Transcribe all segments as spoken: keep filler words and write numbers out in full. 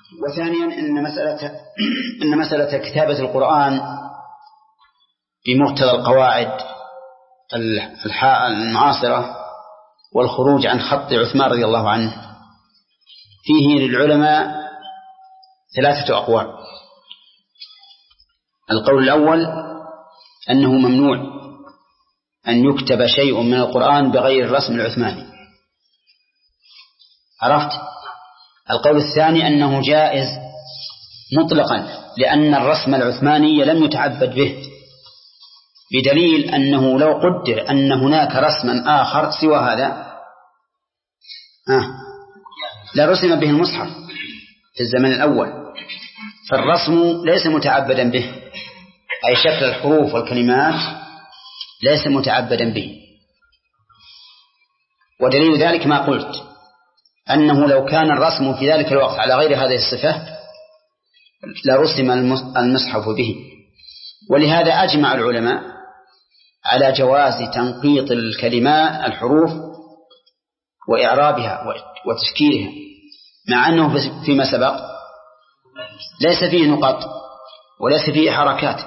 وثانيا إن مسألة إن مسألة كتابة القرآن بمقتضى القواعد المعاصرة والخروج عن خط عثمان رضي الله عنه فيه للعلماء ثلاثة أقوال. القول الأول أنه ممنوع أن يكتب شيء من القرآن بغير الرسم العثماني. عرفت؟ القول الثاني أنه جائز مطلقا لأن الرسم العثماني لم يتعبد به، بدليل أنه لو قدر أن هناك رسما آخر سوى هذا آه لرسم به المصحف في الزمن الأول، فالرسم ليس متعبدا به، أي شكل الحروف والكلمات ليس متعبدا به. ودليل ذلك ما قلت أنه لو كان الرسم في ذلك الوقت على غير هذه الصفة لرسم المصحف به. ولهذا أجمع العلماء على جواز تنقيط الكلمات الحروف وإعرابها وتشكيلها، مع أنه فيما سبق ليس فيه نقاط وليس فيه حركات.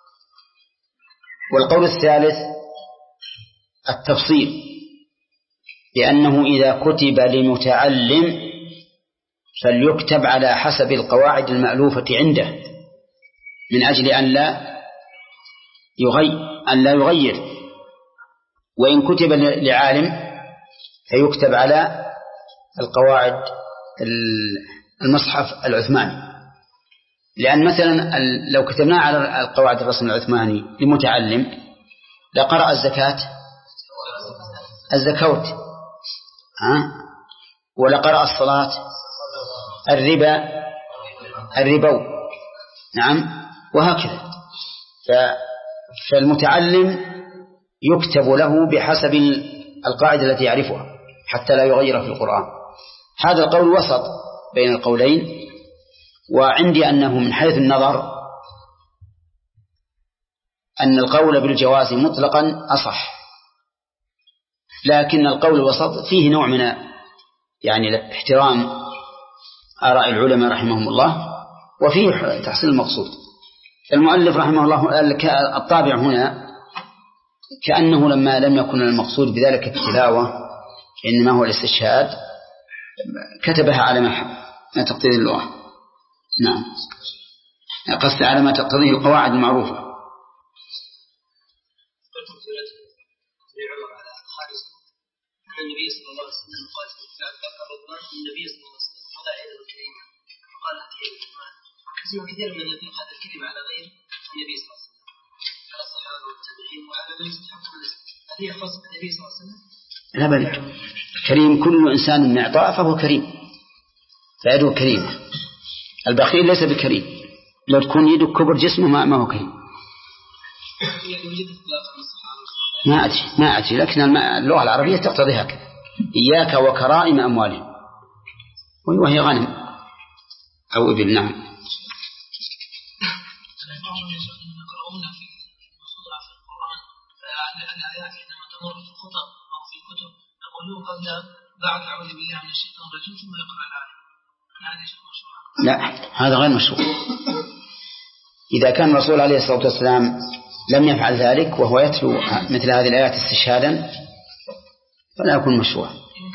والقول الثالث التفصيل، لأنه إذا كتب لمتعلم فليكتب على حسب القواعد المألوفة عنده من أجل أن لا يغير أن لا يغير، وإن كتب لعالم فيكتب على القواعد المصحف العثماني. لأن مثلا لو كتبنا على القواعد الرسم العثماني لمتعلم لقرأ الزكاة الزكوت ها، ولقرأ الصلاة الربا الربو، نعم، وهكذا. فالمتعلم يكتب له بحسب القاعدة التي يعرفها حتى لا يغير في القرآن. هذا القول وسط بين القولين، وعندي أنه من حيث النظر أن القول بالجواز مطلقا أصح، لكن القول الوسط فيه نوع من يعني احترام آراء العلماء رحمهم الله وفيه تحصيل المقصود. المؤلف رحمه الله الطابع هنا كأنه لما لم يكن المقصود بذلك التلاوة إنما هو الاستشهاد كتبها على ما تقتضي اللغة. نعم، قصد على ما تقتضيه القواعد المعروفة. النبي صلى الله عليه وسلم قال في النبي صلى الله عليه وسلم وضع يده الكريمة وقال هذه يد الرحمن. كثير كثير من يطلق هذا الكلمة على غير النبي صلى الله عليه وسلم، على الصحابة والتابعين وعلى من يستحق الرزق. هل هي خاصة بالنبي صلى الله عليه وسلم؟ لا بل كريم كل إنسان معطاء فهو كريم، فيده كريمة. البخيل ليس بكريم، لو تكون يده كبر جسمه ما, ما هو كريم. ما أدري ما أدري لكن اللغة العربية تقتضي هكذا: إياك وكرائم أموالهم، وهي غنم أو إبل. نعم. يقرؤون في الخطأ في القرآن الآيات عندما تمر في الخطأ أو في كتب يقولون قبل بعد أعوذ بالله من الشيطان الرجيم ثم يقرأ الآية. هذا شيء مشروع؟ لا، هذا غير مشروع. إذا كان الرسول عليه الصلاة والسلام لم يفعل ذلك وهو يتلو مثل هذه الآيات استشهادا فلا يكون مشروع.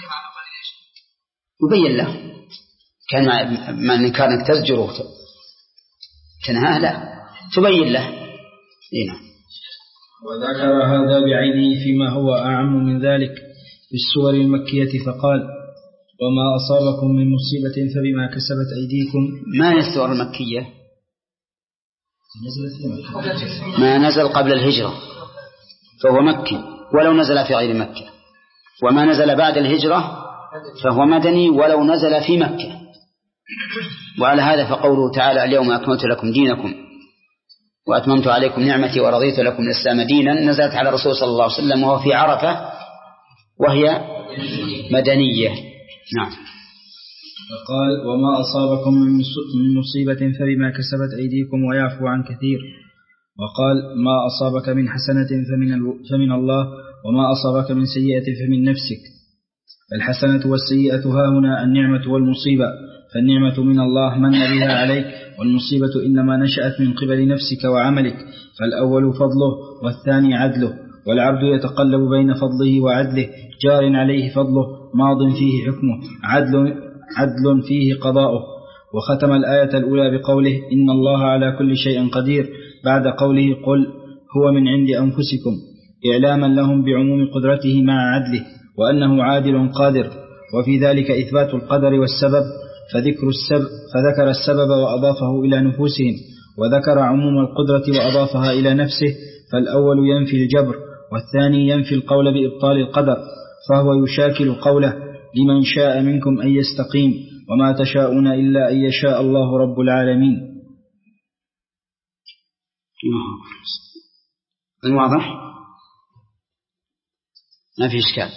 يبين له كان ما من كانك تزجره تنهاه لا تبين له. هنا وذكر هذا بعينه فيما هو أعم من ذلك في السور المكية فقال: وما أصابكم من مصيبة فبما كسبت أيديكم. ما هي السور المكية؟ ما نزل قبل الهجرة فهو مكي ولو نزل في غير مكة، وما نزل بعد الهجرة فهو مدني ولو نزل في مكة. وعلى هذا فقوله تعالى: اليوم أكملت لكم دينكم وأتممت عليكم نعمتي ورضيت لكم الإسلام دينا، نزلت على الرسول صلى الله عليه وسلم وهو في عرفة وهي مدنية. نعم. فقال: وما أصابكم من مصيبة فبما كسبت أيديكم ويعفو عن كثير. وقال: ما أصابك من حسنة فمن, فمن الله وما أصابك من سيئة فمن نفسك. الحسنة والسيئة ها هنا النعمة والمصيبة، فالنعمة من الله من بها عليك، والمصيبة إنما نشأت من قبل نفسك وعملك، فالأول فضله والثاني عدله، والعبد يتقلب بين فضله وعدله، جار عليه فضله ماض فيه حكمه، عدل, عدل فيه قضاؤه. وختم الآية الأولى بقوله إن الله على كل شيء قدير، بعد قوله قل هو من عند أنفسكم، إعلاما لهم بعموم قدرته مع عدله، وأنه عادل قادر. وفي ذلك إثبات القدر والسبب، فذكر السبب فذكر السبب وأضافه إلى نفوسهم، وذكر عموم القدرة وأضافها إلى نفسه، فالأول ينفي الجبر، والثاني ينفي القول بإبطال القدر، فهو يشاكل قوله لمن شاء منكم أن يستقيم، وما تشاءون إلا أن يشاء الله رب العالمين. واضح؟ ما في إشكال.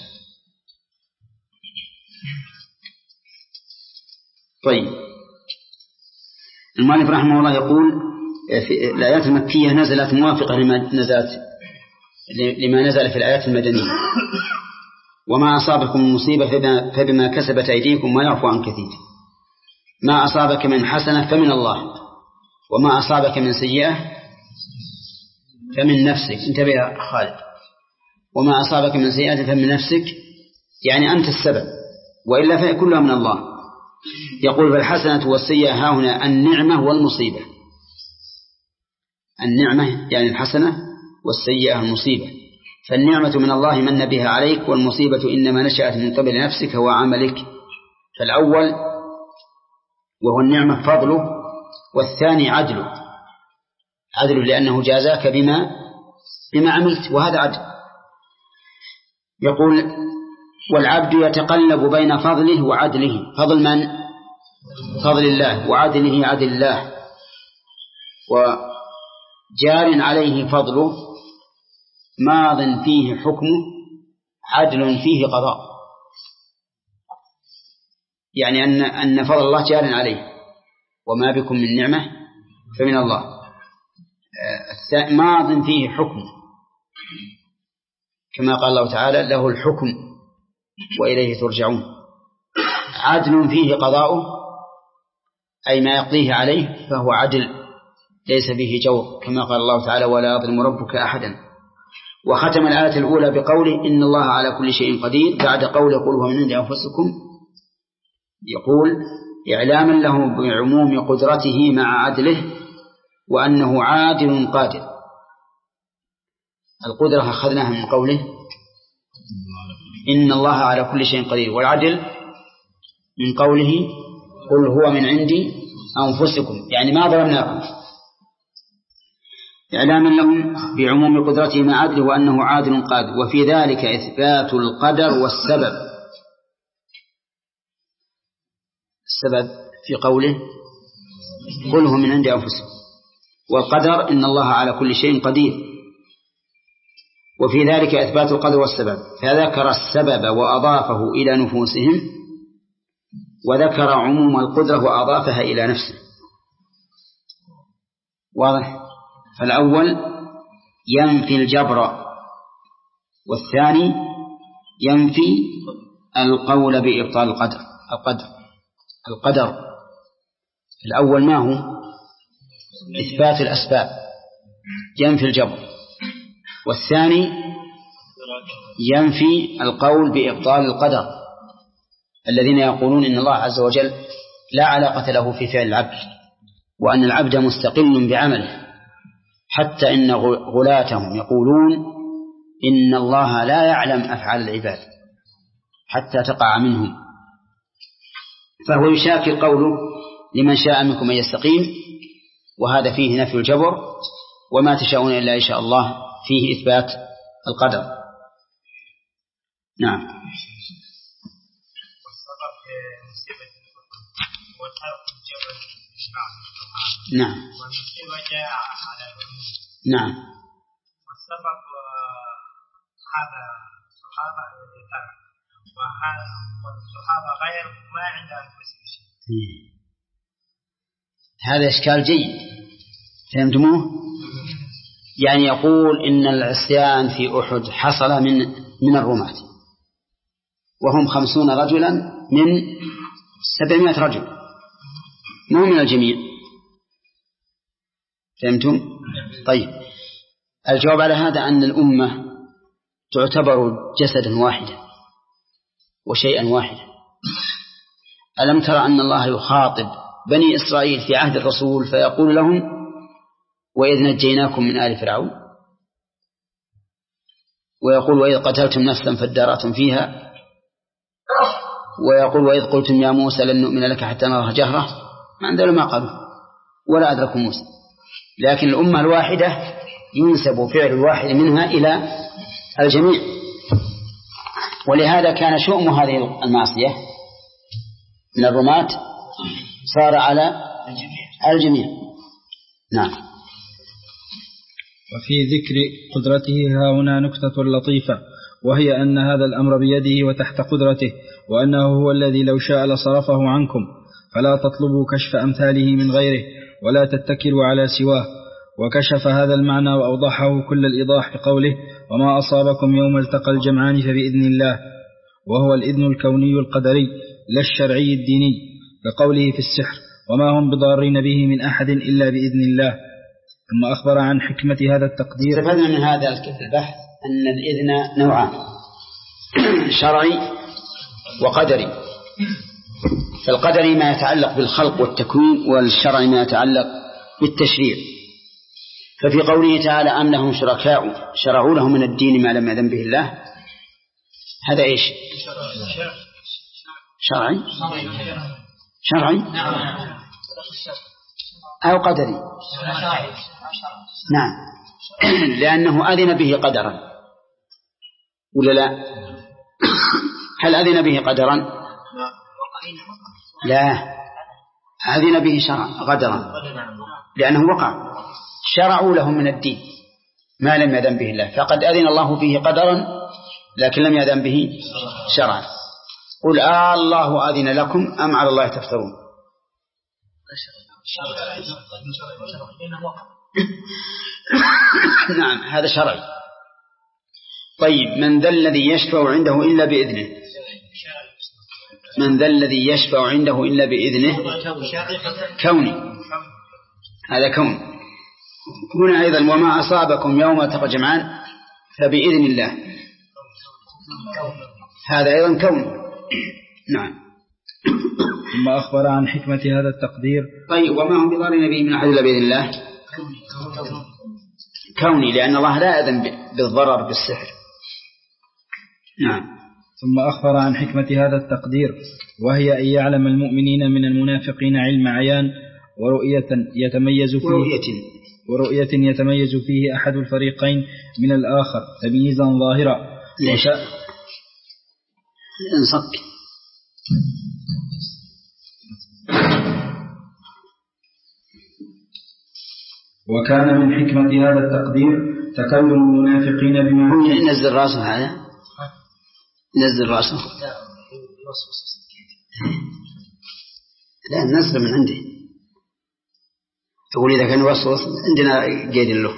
طيب، المؤلف رحمه الله يقول في الآيات المكية نزلت موافقة لما نزلت لما نزل في الآيات المدنية. وما أصابكم من مصيبة فبما كسبت أيديكم ويعفو عن كثير. ما أصابك من حسنة فمن الله، وما أصابك من سيئة فمن نفسك. انتبه يا خالد. وما أصابك من سيئة فمن نفسك، يعني أنت السبب، وإلا فكلها من الله. يقول فالحسنة والسيئة ها هنا النعمة والمصيبة. النعمة يعني الحسنة، والسيئة المصيبة. فالنعمة من الله من بها عليك، والمصيبة إنما نشأت من قبل نفسك وعملك. فالأول وهو النعمة فضله، والثاني عدله. عدله لأنه جازاك بما بما عملت، وهذا عدل. يقول والعبد يتقلب بين فضله وعدله. فضل من؟ فضل الله. وعدله عدل الله. وجار عليه فضله ماض فيه حكمه، عدل فيه قضاء. يعني أن أن فضل الله جار عليه، وما بكم من نعمة فمن الله. ماض فيه حكمه، كما قال الله تعالى له الحكم وإليه ترجعون. عدل فيه قضاؤه، أي ما يقضيه عليه فهو عدل ليس به جور، كما قال الله تعالى ولا يظلم ربك أحدا. وختم الآية الأولى بقوله إن الله على كل شيء قدير، بعد قوله قل هو من عند أنفسكم، يقول إعلاما له بعموم قدرته مع عدله، وأنه عادل قادر. القدرة أخذناها من قوله إن الله على كل شيء قدير، والعدل من قوله قل هو من عند أنفسكم، يعني ما ظلمناكم. إعلاما لهم بعموم قدرته مع عدله، وأنه عادل قادر. وفي ذلك إثبات القدر والسبب. السبب في قوله قل هو من عند أنفسكم، والقدر إن الله على كل شيء قدير. وفي ذلك إثبات القدر والسبب، فذكر السبب وأضافه إلى نفوسهم، وذكر عموم القدرة وأضافها إلى نفسه. واضح؟ فالأول ينفي الجبر، والثاني ينفي القول بإبطال القدر. القدر القدر الأول ما هو؟ إثبات الأسباب، ينفي الجبر. والثاني ينفي القول بإبطال القدر، الذين يقولون إن الله عز وجل لا علاقة له في فعل العبد، وأن العبد مستقل بعمله، حتى إن غلاتهم يقولون إن الله لا يعلم أفعال العباد حتى تقع منهم. فهو يشاكل قوله لمن شاء منكم أن يستقيم، وهذا فيه نفي الجبر، وما تشاءون إلا إن شاء الله فيه إثبات القدر. نعم. نعم. نعم. والسبب هذا الصحابة يذكر، وهذا والصحابة غير ما عند أنفسهم شيء. هذا إشكال جيد، فهمتموه؟ يعني يقول إن العصيان في أحد حصل من من الرماة، وهم خمسون رجلا من سبعمائة رجل، مو من الجميع. فهمتم؟ طيب، الجواب على هذا أن الأمة تعتبر جسدا واحدا وشيئا واحدا. ألم ترى أن الله يخاطب بني إسرائيل في عهد الرسول فيقول لهم وإذ نجيناكم من آل فرعون، ويقول وإذ قتلتم نفسا فادارأتم فيها، ويقول وإذ قلتم يا موسى لن نؤمن لك حتى نرى جهرة، ما عندنا ما قالوا ولا أدركوا موسى. لكن الأمة الواحدة ينسب فعل الواحد منها إلى الجميع، ولهذا كان شؤم هذه المعصية من الرماة صار على الجميع. نعم. وفي ذكر قدرته ها هنا نكتة لطيفة، وهي أن هذا الأمر بيده وتحت قدرته، وأنه هو الذي لو شاء لصرفه عنكم، فلا تطلبوا كشف أمثاله من غيره ولا تتكلوا على سواه. وكشف هذا المعنى وأوضحه كل الإيضاح بقوله وما أصابكم يوم التقى الجمعان فبإذن الله، وهو الإذن الكوني القدري لا الشرعي الديني، كقوله في السحر وما هم بضارين به من أحد إلا بإذن الله. ثم أخبر عن حكمة هذا التقدير. استفدنا من هذا البحث أن الإذن نوعان، شرعي وقدري. فالقدري ما يتعلق بالخلق والتكوين، والشرعي ما يتعلق بالتشريع. ففي قوله تعالى أم لهم شركاء شرعوا لهم من الدين ما لم يأذن به الله، هذا إيش؟ شرعي شرعي أو قدري؟ نعم، لأنه أذن به قدرا ولا لا؟ هل أذن به قدرا؟ لا، أذن به شرعا قدرا، لأنه وقع. شرعوا لهم من الدين ما لم يأذن به الله، فقد أذن الله فيه قدرا لكن لم يأذن به شرعا. قل آه الله أذن لكم أم على الله تفترون؟ نعم، هذا شرعي. طيب، من ذا الذي يشفع عنده إلا بإذنه؟ من ذا الذي يشفع عنده إلا بإذنه؟ كوني، هذا كون. هنا أيضا وما أصابكم يوم التقى الجمعان فبإذن الله، هذا أيضا كون. نعم. ثم أخبر عن حكمة هذا التقدير. طيب، وما هم بضارين به من أحد إلا بإذن الله، كوني، لأن الله لا يأذن بالضرر بالسحر. نعم. ثم أخبر عن حكمة هذا التقدير، وهي أن يعلم المؤمنين من المنافقين علم عيان ورؤية يتميز فيه ورؤية, ورؤية يتميز فيه أحد الفريقين من الآخر تمييزا ظاهرا. ليش؟ انصك. وكان من حكمة هذا التقدير تكلم المنافقين بما نزل راسه، هذا نزل راسه، لا نزل من عنده. تقول إذا كان وسوس عندنا قيد له.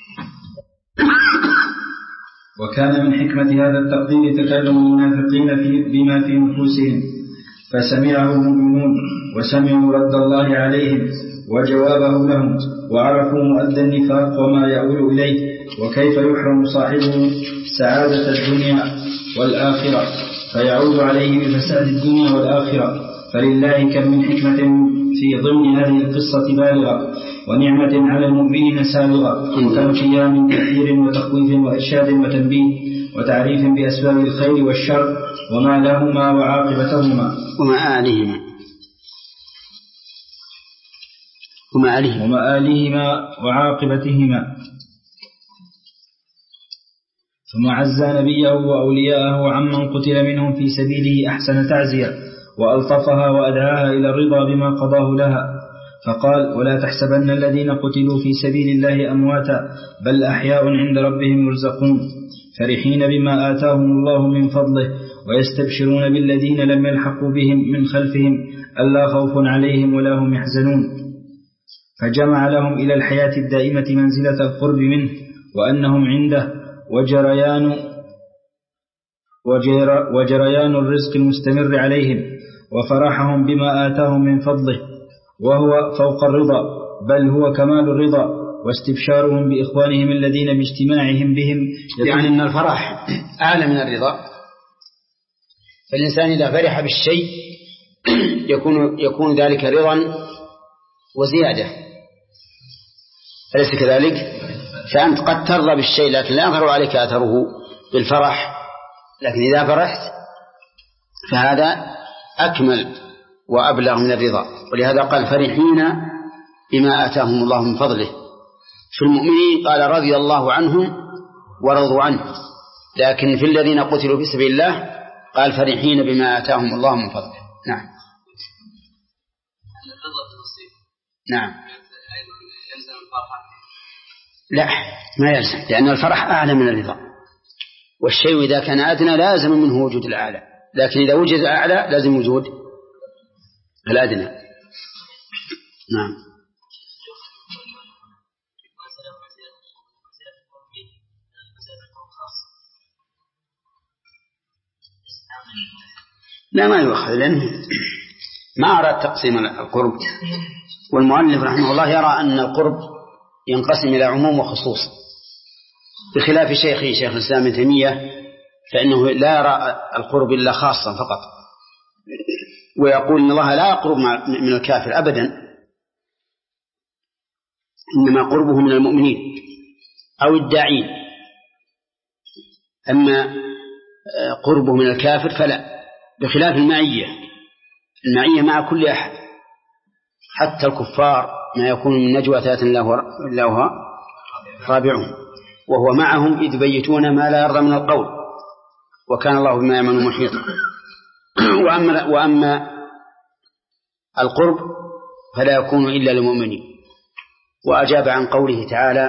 وكان من حكمة هذا التقدير تكلم المنافقين في بما في نفوسهم، فسمعه المؤمنون وسمعوا رد الله عليهم وجوابه لهم، وعرفوا مؤدى النفاق وما يؤول إليه، وكيف يحرم صاحبه سعادة الدنيا والآخرة فيعود عليه بفساد الدنيا والآخرة. فلله كم من حكمة في ضمن هذه القصة بالغة، ونعمة على المؤمنين سابغة، وكم فيها من تحذير وتخويف وإرشاد وتنبيه وتعريف بأسباب الخير والشر وما لهما وعاقبتهما ومآلهما ومآلهما ومآلهما وعاقبتهما. ثم عزى نبيه وأولياءه عمن قتل منهم في سبيله أحسن تعزية، وألطفها وأدعاها إلى الرضا بما قضاه لها، فقال ولا تحسبن الذين قتلوا في سبيل الله أمواتا بل أحياء عند ربهم يرزقون فرحين بما آتاهم الله من فضله ويستبشرون بالذين لم يلحقوا بهم من خلفهم ألا خوف عليهم ولا هم يحزنون. فجمع لهم إلى الحياة الدائمة منزلة القرب منه وأنهم عنده وجريان, وجر وجريان الرزق المستمر عليهم، وفرحهم بما آتاهم من فضله، وهو فوق الرضا، بل هو كمال الرضا، واستبشارهم بإخوانهم الذين باجتماعهم بهم. يعني أن الفرح أعلى من الرضا، فالإنسان إذا فرح بالشيء يكون, يكون ذلك رضا وزيادة، أليس كذلك؟ فأنت قد ترضى بالشيء لكن لا يظهر عليك أثره بالفرح، لكن إذا فرحت فهذا أكمل وأبلغ من الرضا. ولهذا قال فرحين بما آتاهم الله من فضله. في المؤمنين قال رضي الله عنهم ورضوا عنه، لكن في الذين قتلوا في سبيل الله قال فرحين بما آتاهم الله من فضله. نعم. نعم. لا ما يلزم، لأن الفرح أعلى من الرضا، والشيء إذا كان أدنى لازم منه وجود الأعلى، لكن إذا وجد الأعلى لازم وجود الأدنى. نعم. لا ما يؤخذ، لأنه ما أراد تقسيم القرب، والمؤلف رحمه الله يرى أن القرب ينقسم إلى عموم وخصوص، بخلاف شيخي شيخ الإسلام ابن تيمية فإنه لا يرى القرب إلا خاصا فقط، ويقول إن الله لا يقرب من الكافر أبدا، إنما قربه من المؤمنين أو الداعين، أما قربه من الكافر فلا، بخلاف المعية. المعية مع كل أحد حتى الكفار، ما يكون من نجوى ثلاثة إلا هو رابعهم، وهو معهم إذ يبيتون ما لا يرضى من القول، وكان الله بما يعملون محيطا. وأما, وأما القرب فلا يكون إلا للمؤمنين. وأجاب عن قوله تعالى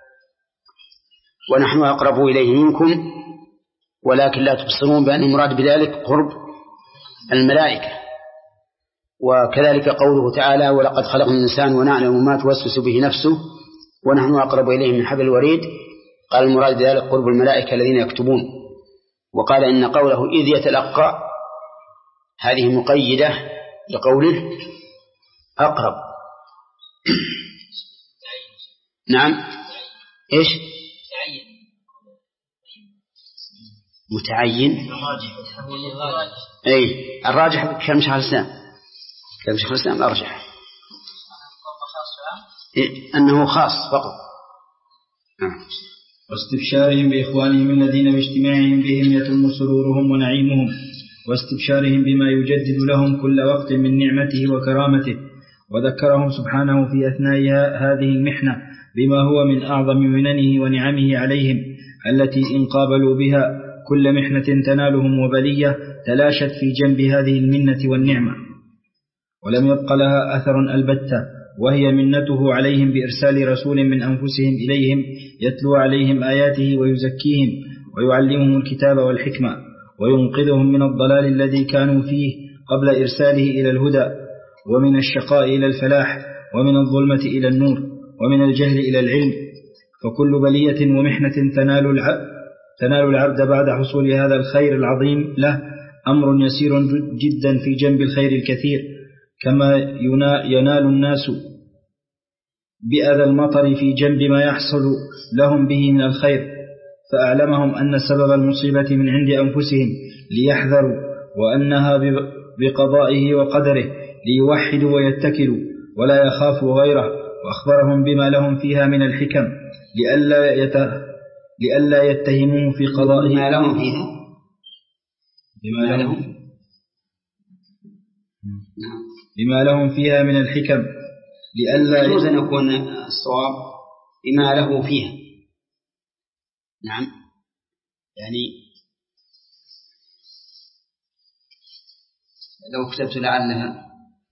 ونحن أقرب إليه منكم ولكن لا تبصرون، بأن المراد بذلك قرب الملائكة. وكذلك قوله تعالى ولقد خلقنا الإنسان ونعلم ما توسوس به نفسه ونحن أقرب إليه من حبل الوريد، قال المراد بذلك قرب الملائكة الذين يكتبون. وقال إن قوله إذ يتلقى هذه مقيدة لقوله أقرب. نعم. إيش متعين؟ أي الراجح كلام شيخ الإسلام، كلام شيخ الإسلام الأرجح إيه؟ أنه خاص فقط. واستبشارهم بإخوانهم الذين باجتماعهم بهم يتم سرورهم ونعيمهم، واستبشارهم بما يجدد لهم كل وقت من نعمته وكرامته. وذكرهم سبحانه في أثناء هذه المحنة بما هو من أعظم مننه ونعمه عليهم، التي إن قابلوا بها كل محنة تنالهم وبلية تلاشت في جنب هذه المنة والنعمة، ولم يبق لها أثر البتة، وهي منته عليهم بإرسال رسول من أنفسهم إليهم يتلو عليهم آياته ويزكيهم ويعلمهم الكتاب والحكمة وينقذهم من الضلال الذي كانوا فيه قبل إرساله إلى الهدى، ومن الشقاء إلى الفلاح، ومن الظلمة إلى النور، ومن الجهل إلى العلم. فكل بلية ومحنة تنال العبد تنال العبد بعد حصول هذا الخير العظيم له أمر يسير جدا في جنب الخير الكثير، كما ينال الناس بأذى المطر في جنب ما يحصل لهم به من الخير. فأعلمهم أن سبب المصيبة من عند أنفسهم ليحذروا، وأنها بقضائه وقدره ليوحدوا ويتكلوا ولا يخافوا غيره. وأخبرهم بما لهم فيها من الحكم لئلا يت... لئلا يتهموه في قضائه. بما لهم فيها بما لهم بما لهم فيها من الحكم لئلا يجوز أن يكون الصواب بما له فيها. نعم، يعني لو كتبت لعلها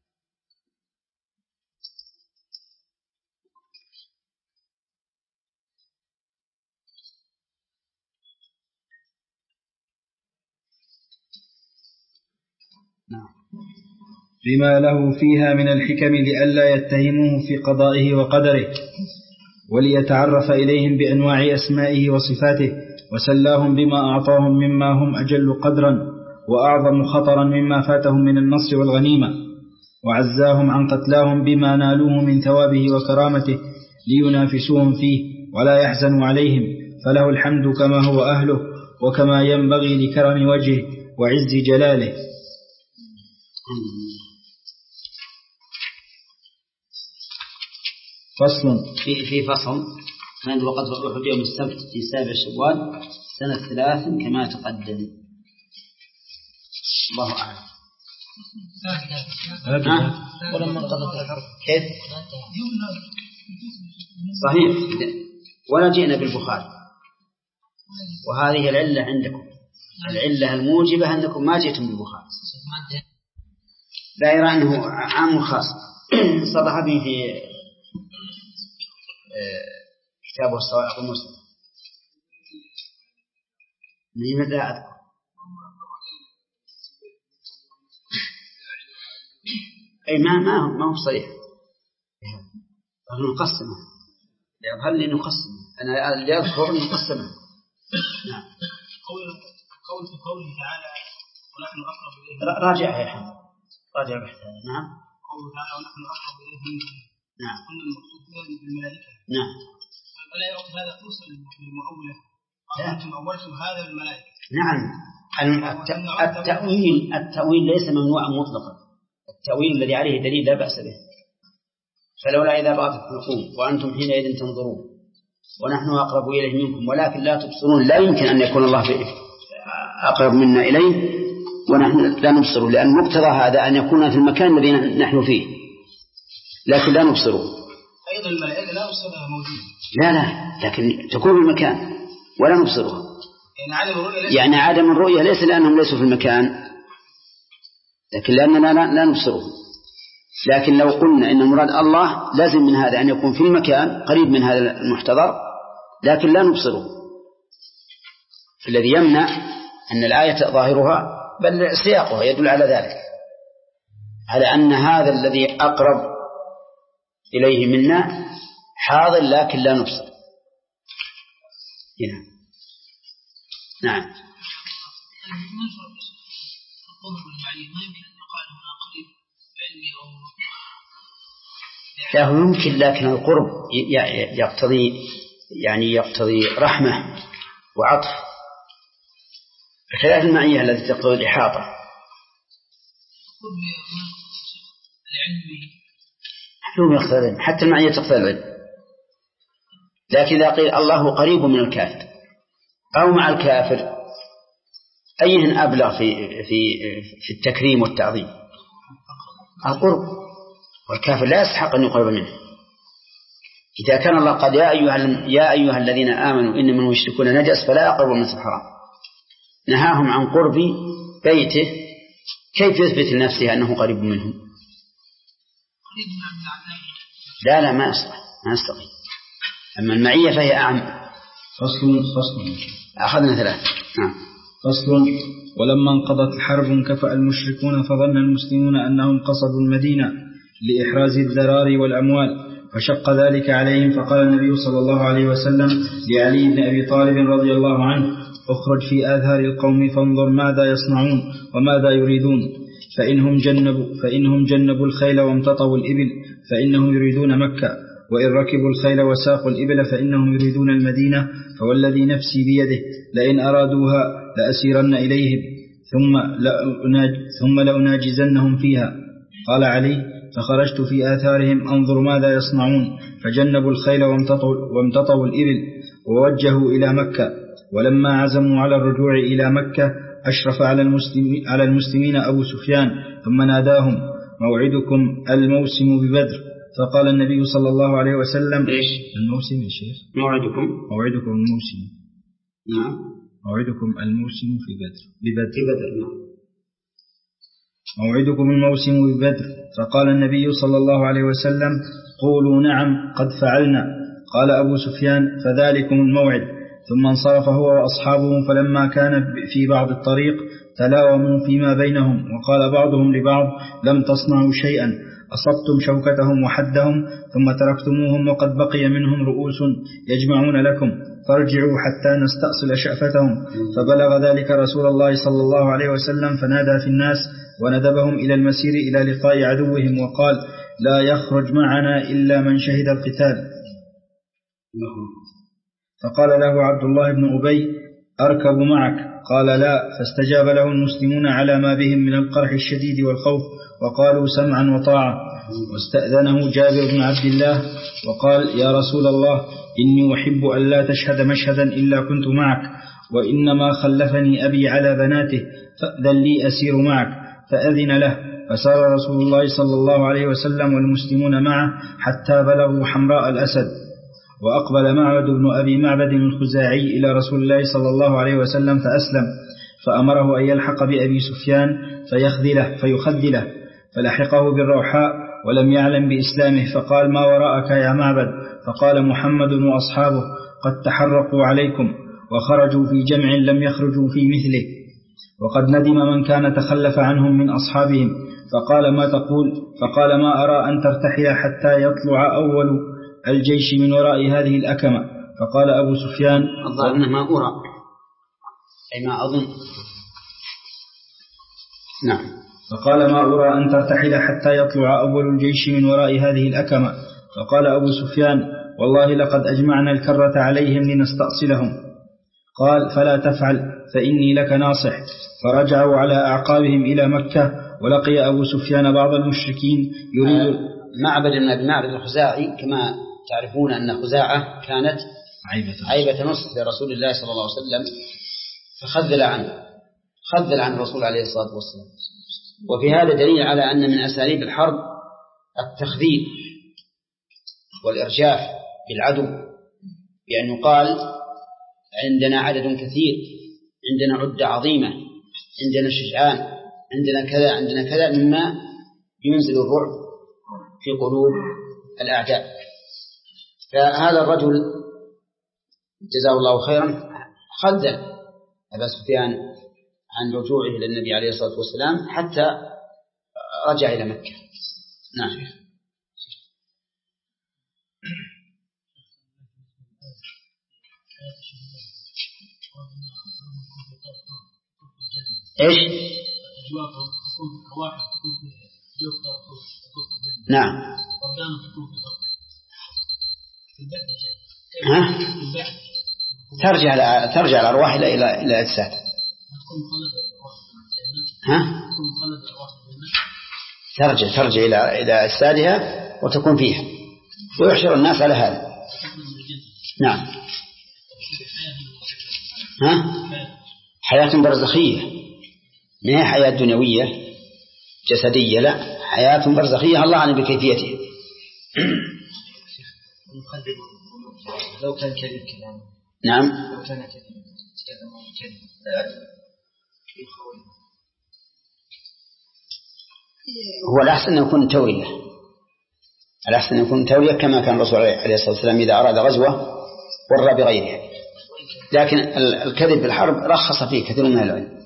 بما له فيها من الحكم لئلا يتهموه في قضائه وقدره، وليتعرف إليهم بأنواع أسمائه وصفاته، وسلاهم بما أعطاهم مما هم أجل قدرا وأعظم خطرا مما فاتهم من النصر والغنيمة. وعزاهم عن قتلاهم بما نالوه من ثوابه وكرامته لينافسوهم فيه ولا يحزنوا عليهم، فله الحمد كما هو أهله وكما ينبغي لكرم وجهه وعز جلاله. فصل في في فصل من وقت أحد يوم السبت في سابع شوال سنة ثلاث كما تقدم. الله أعلم. ولما انقضت الحرب كيف؟ صحيح، ولا جئنا بالبخاري، وهذه العلة عندكم، العلة الموجبة أنكم ما جئتم بالبخاري. لا يرى أنه عام خاص صرح به في كتابه الصواعق المسلم. لماذا أذكر؟ أي ما ما هو ما هو صريح. نقسمه يظهر لي نقسمه، أنا اللي أذكر نقسمه. نعم. قول قول في قوله تعالى ونحن أقرب إليه. راجع يا حمد، راجع بحث. نعم. قوله تعالى ونحن أقرب إليه منكم. نعم. قلنا المقصود بالملائكة. نعم. فلا يعود هذا توصل للمؤولة. أنتم أولتم هذا بالملائكة. نعم. التأويل التأويل ليس ممنوعا مطلقا. التأويل الذي عليه دليل لا بأس به. فلولا إذا بغت الحلقوم وأنتم حينئذ تنظرون ونحن أقرب إليه منكم ولكن لا تبصرون، لا يمكن أن يكون الله أقرب منا إليه ونحن لا نبصره، لأن مقتضى هذا أن يكون في المكان الذي نحن فيه لكن لا نبصره. أيضا الملائكة لا نبصرها موجودة. لا لا، لكن تكون في المكان ولا نبصرها. يعني عدم الرؤية، يعني عدم الرؤية ليس لأنهم ليسوا في المكان، لكن لأننا لا, لا نبصره. لكن لو قلنا إن مراد الله لازم من هذا أن يكون في المكان قريب من هذا المحتضر لكن لا نبصره، الذي يمنع أن الآية ظاهرها بل سياقها يدل على ذلك، على أن هذا الذي أقرب إليه منا حاضر لكن لا نبصر. هنا. نعم. لا هو يمكن، لكن القرب يقتضي يعني يقتضي رحمة وعطف بخلاف المعية التي تقتضي الإحاطة. حتى المعية تقتضي العلم، لكن إذا قيل الله قريب من الكافر أو مع الكافر أيهن أبلغ في في في التكريم والتعظيم؟ القرب، والكافر لا يستحق أن يقرب منه. إذا كان الله قد يا أيها يا أيها الذين آمنوا إن من المشركون نجس فلا يقربوا المسجد الحرام، نهاهم عن قرب بيته، كيف يثبت لنفسه أنه قريب منهم؟ لا لا ما يصلح، ما يستطيع. أما المعية فهي أعم. فصل فصل أخذنا ثلاثة. نعم. فصل ولما انقضت الحرب انكفأ المشركون فظن المسلمون أنهم قصدوا المدينة لإحراز الذرار والأموال، فشق ذلك عليهم، فقال النبي صلى الله عليه وسلم لعلي بن أبي طالب رضي الله عنه: اخرج في آثار القوم فانظر ماذا يصنعون وماذا يريدون، فإنهم جنبوا, فإنهم جنبوا الخيل وامتطوا الإبل فإنهم يريدون مكة، وإن ركبوا الخيل وساقوا الإبل فإنهم يريدون المدينة، فوالذي نفسي بيده لئن أرادوها لأسيرن إليهم ثم لأناج ثم لأناجزنهم فيها. قال علي: فخرجت في آثارهم أنظر ماذا يصنعون، فجنبوا الخيل وامتطوا, وامتطوا الإبل ووجهوا إلى مكة. ولما عزموا على الرجوع إلى مكة أشرف على المسلمين, على المسلمين أبو سفيان ثم ناداهم: موعدكم الموسم ببدر. فقال النبي صلى الله عليه وسلم: إيش الموسم يا شيخ؟ موعدكم موعدكم الموسم. نعم. موعدكم الموسم في بدر ببدر في بدر. نعم. موعدكم الموسم ببدر. فقال النبي صلى الله عليه وسلم: قولوا نعم قد فعلنا. قال أبو سفيان: فذلكم الموعد. ثم انصرف هو وأصحابه، فلما كان في بعض الطريق تلاوموا فيما بينهم، وقال بعضهم لبعض: لم تصنعوا شيئا، أصبتم شوكتهم وحدهم ثم تركتموهم وقد بقي منهم رؤوس يجمعون لكم، فارجعوا حتى نستأصل شأفتهم. فبلغ ذلك رسول الله صلى الله عليه وسلم فنادى في الناس: وندبهم إلى المسير إلى لقاء عدوهم وقال لا يخرج معنا إلا من شهد القتال. فقال له عبد الله بن أبي أركب معك؟ قال لا. فاستجاب له المسلمون على ما بهم من القرح الشديد والخوف وقالوا سمعا وطاعة. واستأذنه جابر بن عبد الله وقال يا رسول الله إني أحب أن لا تشهد مشهدا إلا كنت معك، وإنما خلفني أبي على بناته فأذن لي أسير معك. فأذن له، فسار رسول الله صلى الله عليه وسلم والمسلمون معه حتى بلغوا حمراء الأسد. وأقبل معبد بن أبي معبد الخزاعي إلى رسول الله صلى الله عليه وسلم فأسلم، فأمره أن يلحق بأبي سفيان فيخذله فيخذله، فلحقه بالروحاء ولم يعلم بإسلامه، فقال ما وراءك يا معبد؟ فقال محمد وأصحابه قد تحرقوا عليكم وخرجوا في جمع لم يخرجوا في مثله، وقد ندم من كان تخلف عنهم من أصحابهم. فقال ما تقول؟ فقال ما أرى أن ترتحل حتى يطلع أول الجيش من وراء هذه الأكمة. فقال أبو سفيان الظاهر ما أرى أي ما أظن. نعم. فقال ما أرى أن ترتحل حتى يطلع أول الجيش من وراء هذه الأكمة. فقال أبو سفيان والله لقد أجمعنا الكرة عليهم لنستأصلهم. قال فلا تفعل فإني لك ناصح. فرجعوا على أعقابهم إلى مكة، ولقي أبو سفيان بعض المشركين يريد معبد بن معبد الخزاعي. كما تعرفون أن خزاعة كانت عيبة, عيبة نصف لرسول الله صلى الله عليه وسلم، فخذل عنه خذل عن الرسول عليه الصلاة والسلام. وفي هذا دليل على أن من أساليب الحرب التخذيل والإرجاف بالعدو، بأن يقال عندنا عدد كثير، عندنا عدة عظيمة، عندنا شجعان، عندنا كذا عندنا كذا، مما ينزل الرعب في قلوب الأعداء. فهذا الرجل جزاه الله خيرا خذل أبا سفيان عن رجوعه إلى النبي عليه الصلاة والسلام حتى رجع إلى مكة. نعم. إيش؟ نعم. ها؟ ترجع ترجع الأرواح إلى إلى إلى أجساد. ها؟ ترجع ترجع إلى إلى أجسادها وتكون فيها، ويحشر الناس على هذا. نعم. ها؟ حياة برزخية، ما هي حياة دنيوية جسدية، لا، حياة برزخية الله أعلم بكيفيتها. لو كان كذب كلام. نعم. لو كان كذب كذب هو الأحسن أن يكون تورية، الأحسن أن يكون تورية كما كان الرسول عليه الصلاة والسلام إذا أراد غزوة ورى بغيرها. لكن الكذب بالحرب رخص فيه كثير من العلم.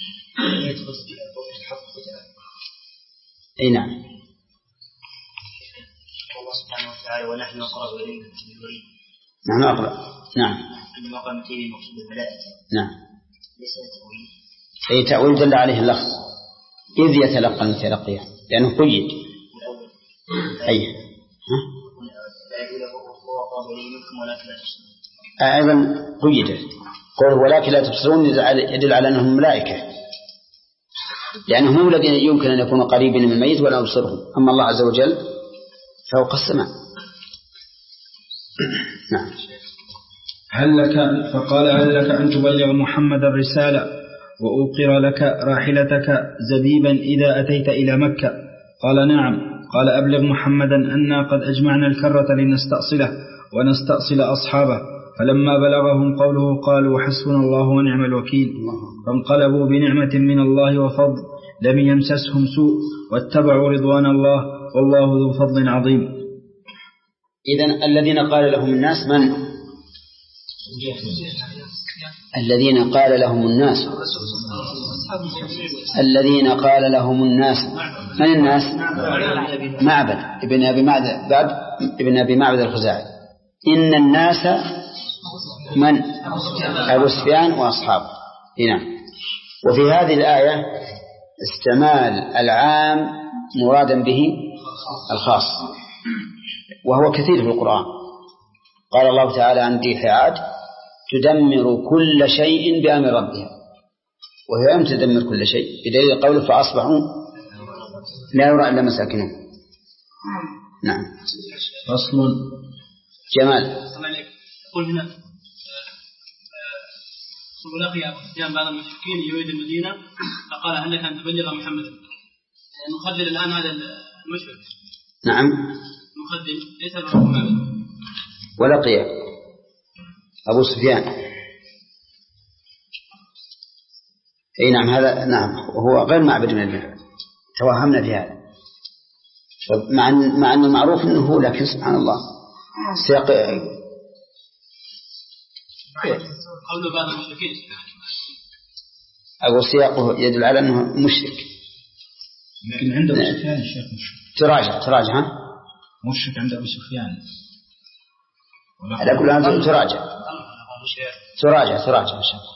أي نعم. الله سبحانه وتعالى ونحن أقرب إليه من الوريد. نحن أقرب. نعم. أن مقامتين المقصود الملائكة. نعم. ليس تأويل. أي تأويل دل عليه اللفظ إذ يتلقى المتلقيه لأنه قيد. أي. ها؟ أيضا قيد قول ولكن لا تبصرون يدل على أنهم ملائكة، لأنهم هم الذين يمكن أن يكونوا قريبين من الميت ولا يبصرهم، أما الله عز وجل فوق السماء. نعم. هل لك فقال هل لك أن تبلغ محمد الرسالة وأوقر لك راحلتك زبيبا إذا أتيت إلى مكة؟ قال نعم. قال أبلغ محمدا أننا قد أجمعنا الكرة لنستأصله ونستأصل أصحابه. فلما بلغهم قوله قالوا حسبنا الله ونعم الوكيل، فانقلبوا بنعمة من الله وفضل لم يمسسهم سوء واتبعوا رضوان الله والله ذو فضل عظيم. إذن الذين قال لهم الناس من؟ الذين قال لهم الناس الذين قال لهم الناس من الناس؟ معبد ابن أبي معبد ابن أبي معبد الخزاعي. إن الناس من؟ أبو سفيان وأصحابه. نعم. وفي هذه الآية استعمال العام مرادا به الخاص، وهو كثير في القرآن. قال الله تعالى عن ريح عاد تدمر كل شيء بأمر ربها، وهي لم تدمر كل شيء، بدليل قوله فأصبحوا لا يرى إلا مساكنهم. نعم. فصل. جمال. يقول هنا ولقي سفيان بعض المشركين يريد المدينة فقال هل لك أن تبلغ محمدا؟ المخدر الآن هذا المشرك. نعم. المخدر ليس محمد. ولقي أبو سفيان. أي نعم هذا نعم، وهو غير معبد من الله، توهمنا في هذا، مع مع أنه معروف أنه هو، لكن سبحان الله سياق قول بعض المشركين أو سياقه يدل على أنه مشرك. لكن عند أبو سفيان الشيخ مشرك. تراجع تراجع ها مشرك عند أبو سفيان. على كل حال تراجع تراجع تراجع إن شاء الله.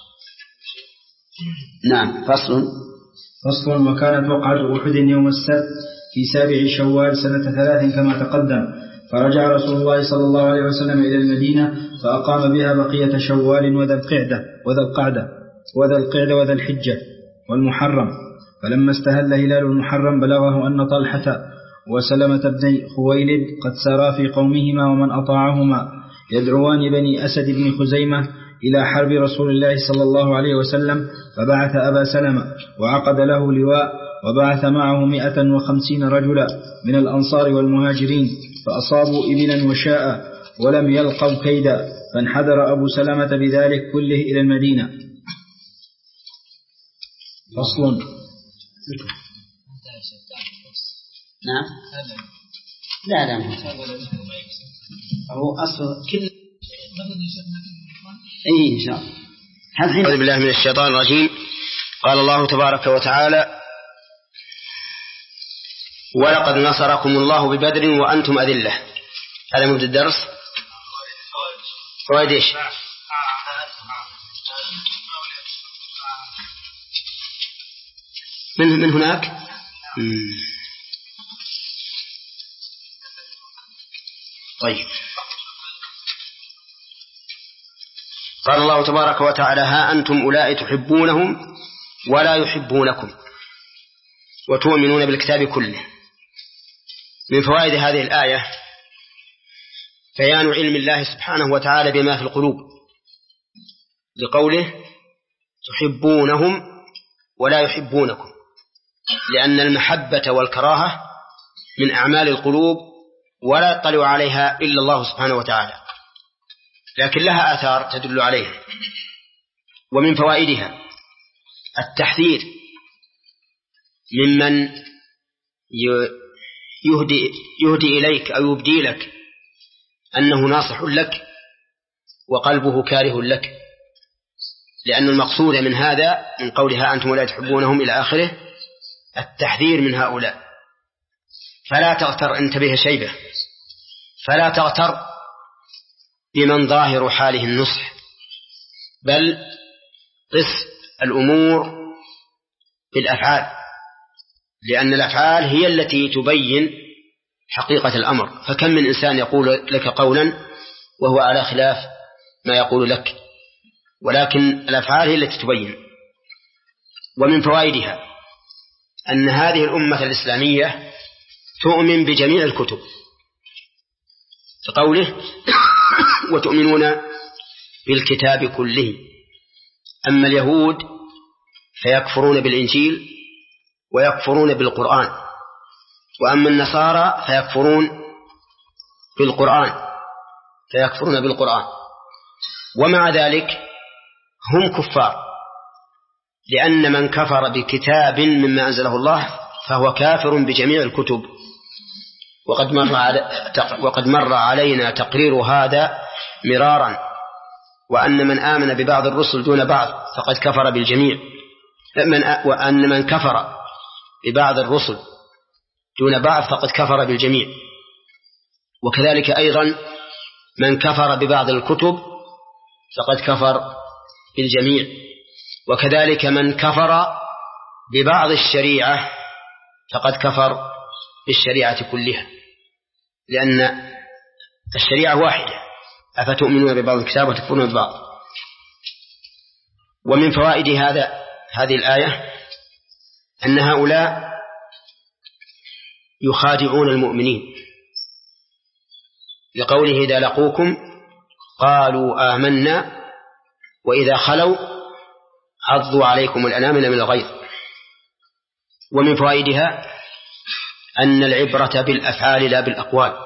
نعم. فصل. فصل. وكانت وقعة أحد يوم السبت في سابع شوال سنة ثلاث كما تقدم، فرجع رسول الله صلى الله عليه وسلم إلى المدينة فأقام بها بقية شوال وذا القعدة وذا القعدة وذا القعدة وذا الحجة والمحرم. فلما استهل هلال المحرم بلغه أن طلحة وسلمة بن خويلد قد سارا في قومهما ومن أطاعهما يدعوان بني أسد بن خزيمة إلى حرب رسول الله صلى الله عليه وسلم، فبعث أبا سلمة وعقد له لواء وبعث معه مئة وخمسين رجلا من الأنصار والمهاجرين، فأصابوا إبلا وشاء ولم يلقوا كيدا، فانحدر أبو سلمة بذلك كله إلى المدينة. فصل. نعم. لا لا هو أصل كل أي إن شاء الله. أعوذ بالله من الشيطان الرجيم. قال الله تبارك وتعالى ولقد نصركم الله ببدر وأنتم أذلة. هذا مبدأ الدرس. فوائد إيش؟ من من هناك. مم. طيب. قال الله تبارك وتعالى ها أنتم أولئك تحبونهم ولا يحبونكم وتؤمنون بالكتاب كله. من فوائد هذه الآية بيان علم الله سبحانه وتعالى بما في القلوب، لقوله تحبونهم ولا يحبونكم، لأن المحبة والكراهة من أعمال القلوب ولا يطلع عليها إلا الله سبحانه وتعالى، لكن لها آثار تدل عليها. ومن فوائدها التحذير ممن يهدي, يهدي إليك أو يبدي لك أنه ناصح لك وقلبه كاره لك، لأن المقصود من هذا من قولها أنتم لا تحبونهم إلى آخره التحذير من هؤلاء. فلا تغتر، انتبه شيبة، فلا تغتر بمن ظاهر حاله النصح، بل قس الأمور بالأفعال، لأن الأفعال هي التي تبين حقيقة الأمر. فكم من إنسان يقول لك قولا وهو على خلاف ما يقول لك، ولكن الأفعال هي التي تبين. ومن فوائدها أن هذه الأمة الإسلامية تؤمن بجميع الكتب، فقوله وتؤمنون بالكتاب كله. أما اليهود فيكفرون بالإنجيل ويكفرون بالقرآن، وأما النصارى فيكفرون بالقرآن فيكفرون بالقرآن ومع ذلك هم كفار، لأن من كفر بكتاب مما أنزله الله فهو كافر بجميع الكتب. وقد مر, على وقد مر علينا تقرير هذا مرارا، وأن من آمن ببعض الرسل دون بعض فقد كفر بالجميع، من وأن من كفر ببعض الرسل دون بعض فقد كفر بالجميع. وكذلك أيضا من كفر ببعض الكتب فقد كفر بالجميع، وكذلك من كفر ببعض الشريعة فقد كفر بالشريعة كلها، لأن الشريعة واحدة، أفتؤمنون ببعض الكتاب وتكفرون ببعض. ومن فوائد هذا هذه الآية أن هؤلاء يخادعون المؤمنين، لقوله إذا لقوكم قالوا آمنا وإذا خلوا عضوا عليكم الأنامل من الغيظ. ومن فوائدها أن العبرة بالأفعال لا بالأقوال،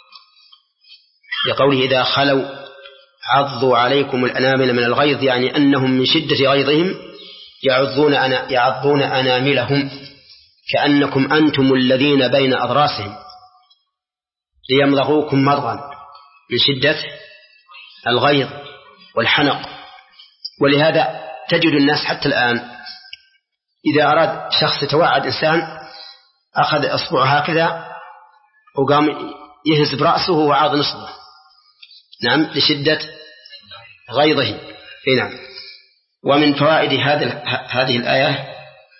لقوله إذا خلوا عضوا عليكم الأنامل من الغيظ، يعني أنهم من شدة غيظهم يعضون أنا يعضون أناملهم كأنكم أنتم الذين بين أضراسهم ليمضغوكم مضغا من شدة الغيظ والحنق. ولهذا تجد الناس حتى الآن إذا أراد شخص يتوعد إنسان أخذ أصبعه هكذا وقام يهز برأسه وعاض نصبه، نعم، لشدة غيظه. نعم. ومن فوائد هذه الآية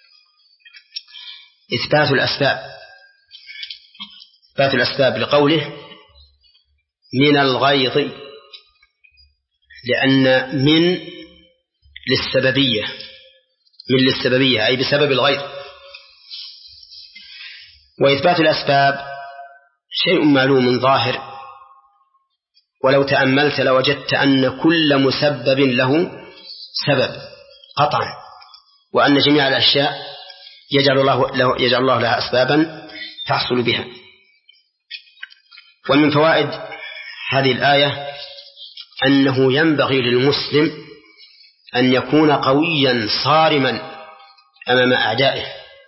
إثبات الأسباب، إثبات الأسباب لقوله من الغيظ، لأن من للسببية، من للسببية أي بسبب الغيظ. وإثبات الأسباب شيء معلوم ظاهر، ولو تأملت لوجدت أن كل مسبب له سبب قطعا، وأن جميع الأشياء يجعل الله, يجعل الله لها أسبابا تحصل بها. ومن فوائد هذه الآية أنه ينبغي للمسلم أن يكون قويا صارما أمام أعدائه،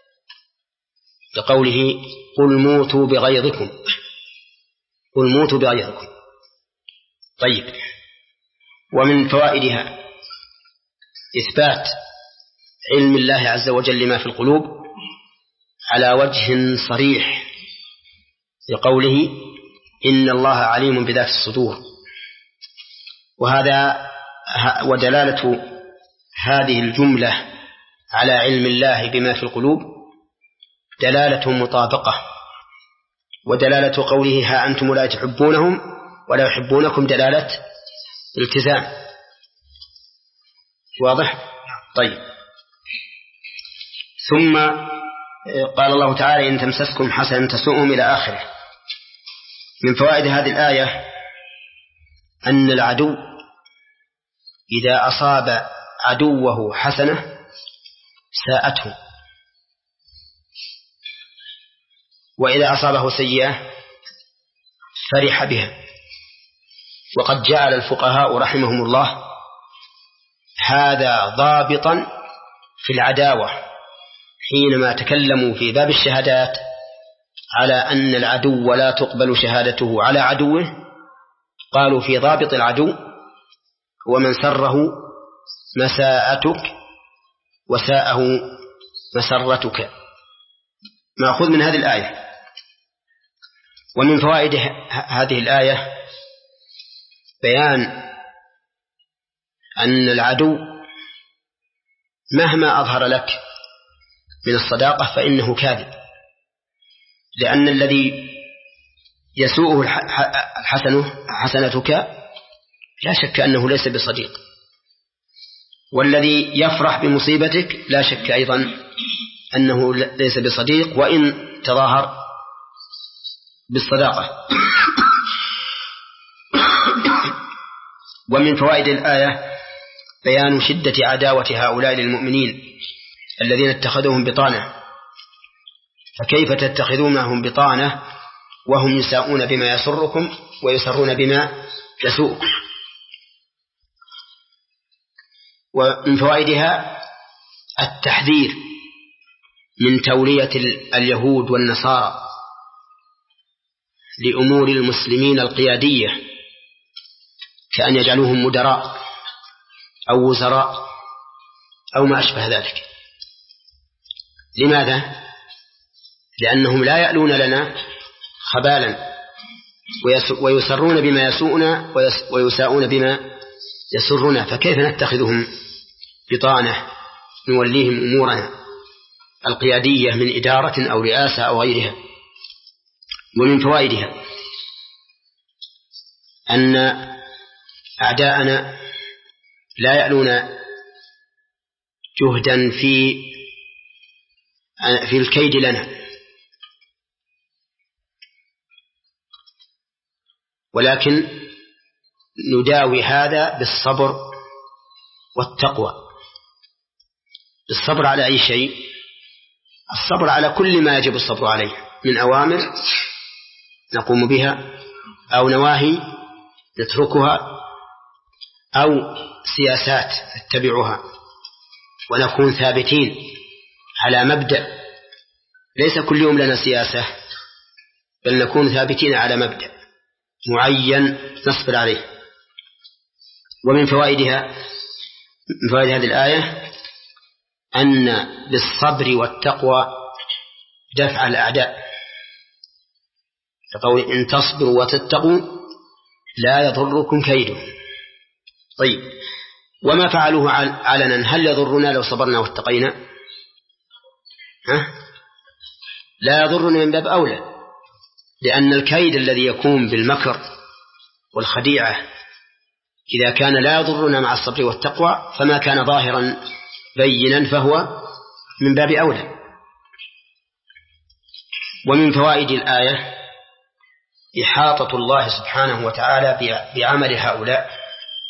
لقوله قل موتوا بغيظكم، قل موتوا بغيظكم. طيب. ومن فوائدها إثبات علم الله عز وجل لما في القلوب على وجه صريح، لقوله إن الله عليم بذات الصدور. وهذا ودلالة هذه الجملة على علم الله بما في القلوب دلالة مطابقة، ودلالة قوله ها أنتم لا تحبونهم ولا يحبونكم دلالة التزام. واضح؟ طيب. ثم قال الله تعالى إن تمسسكم حسنة تسوءهم إلى آخره. من فوائد هذه الآية أن العدو إذا أصاب عدوه حسنة ساءته، وإذا أصابه سيئة فرح بها. وقد جعل الفقهاء رحمهم الله هذا ضابطا في العداوة حينما تكلموا في باب الشهادات على أن العدو لا تقبل شهادته على عدوه، قالوا في ضابط العدو ومن سره مساءتك وساءه مسرتك، مأخوذ من هذه الآية. ومن فوائد هذه الآية بيان أن العدو مهما أظهر لك من الصداقة فإنه كاذب، لأن الذي يسوءه الحسنة حسنتك لا شك أنه ليس بصديق، والذي يفرح بمصيبتك لا شك أيضا أنه ليس بصديق وإن تظاهر بالصداقة. ومن فوائد الآية بيان شدة عداوة هؤلاء للمؤمنين الذين اتخذوهم بطانة، فكيف تتخذونهم بطانة وهم يساءون بما يسركم ويسرون بما يسوءكم. ومن فوائدها التحذير من تولية اليهود والنصارى لأمور المسلمين القيادية، كأن يجعلوهم مدراء أو وزراء أو ما أشبه ذلك. لماذا؟ لأنهم لا يألون لنا خبالا ويسرون بما يسوءنا ويساءون بما يسرنا، فكيف نتخذهم بطانة نوليهم أمورنا؟ القيادية من إدارة أو رئاسة أو غيرها. ومن فوائدها أن أعداءنا لا يألون جهدا في في الكيد لنا، ولكن نداوي هذا بالصبر والتقوى. الصبر على أي شيء؟ الصبر على كل ما يجب الصبر عليه من أوامر نقوم بها أو نواهي نتركها أو سياسات نتبعها، ونكون ثابتين على مبدأ. ليس كل يوم لنا سياسة، بل نكون ثابتين على مبدأ معين نصبر عليه. ومن فوائدها من فوائد هذه الآية أن بالصبر والتقوى دفع الأعداء، تقول إن تصبروا وتتقوا لا يضركم كيدهم. طيب، وما فعلوه علنا هل يضرنا لو صبرنا واتقينا؟ ها؟ لا يضرنا من باب أولى، لأن الكيد الذي يكون بالمكر والخديعة إذا كان لا يضرنا مع الصبر والتقوى فما كان ظاهرا بينا فهو من باب أولى. ومن فوائد الآية إحاطة الله سبحانه وتعالى بعمل هؤلاء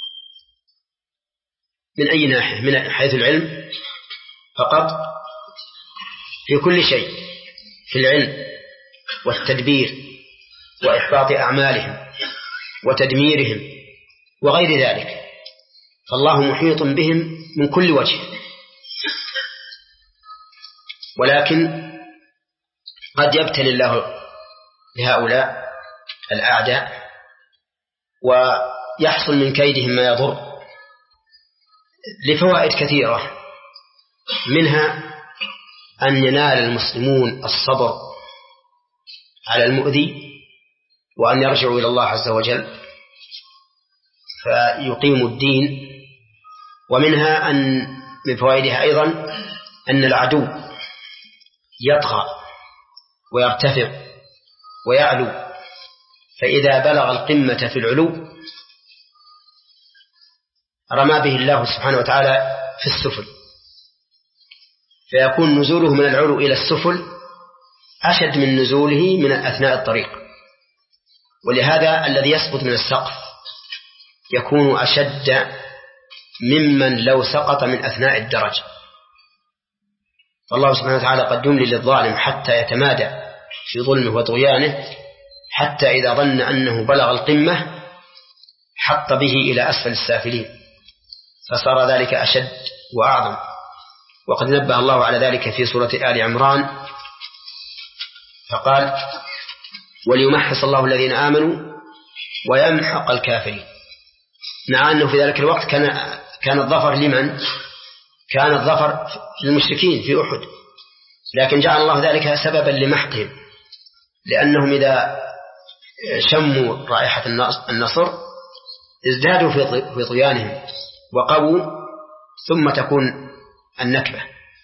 من أي ناحية؟ من حيث العلم فقط، في كل شيء، في العلم والتدبير وإحباط أعمالهم وتدميرهم وغير ذلك، فالله محيط بهم من كل وجه. ولكن قد يبتلي الله لهؤلاء الأعداء ويحصل من كيدهم ما يضر لفوائد كثيرة، منها أن ينال المسلمون الصبر على المؤذي وأن يرجعوا إلى الله عز وجل فيقيموا الدين. ومنها أن من فوائدها أيضا أن العدو يطغى ويرتفع ويعلو، فإذا بلغ القمة في العلو رمى به الله سبحانه وتعالى في السفل، فيكون نزوله من العلو إلى السفل أشد من نزوله من أثناء الطريق. ولهذا الذي يسقط من السقف يكون أشد ممن لو سقط من أثناء الدرج. فالله سبحانه وتعالى قد يملي للظالم حتى يتمادى في ظلمه وطغيانه، حتى إذا ظن أنه بلغ القمة حط به إلى أسفل السافلين، فصار ذلك أشد وأعظم. وقد نبه الله على ذلك في سورة آل عمران فقال وليمحص الله الذين آمنوا ويمحق الكافرين، مع أنه في ذلك الوقت كان كان الظفر لمن؟ كان الظفر للمشركين في أحد، لكن جعل الله ذلك سببا لمحقهم، لأنهم إذا شموا رائحة النصر ازدادوا في طغيانهم وقووا، ثم تكون النكبة.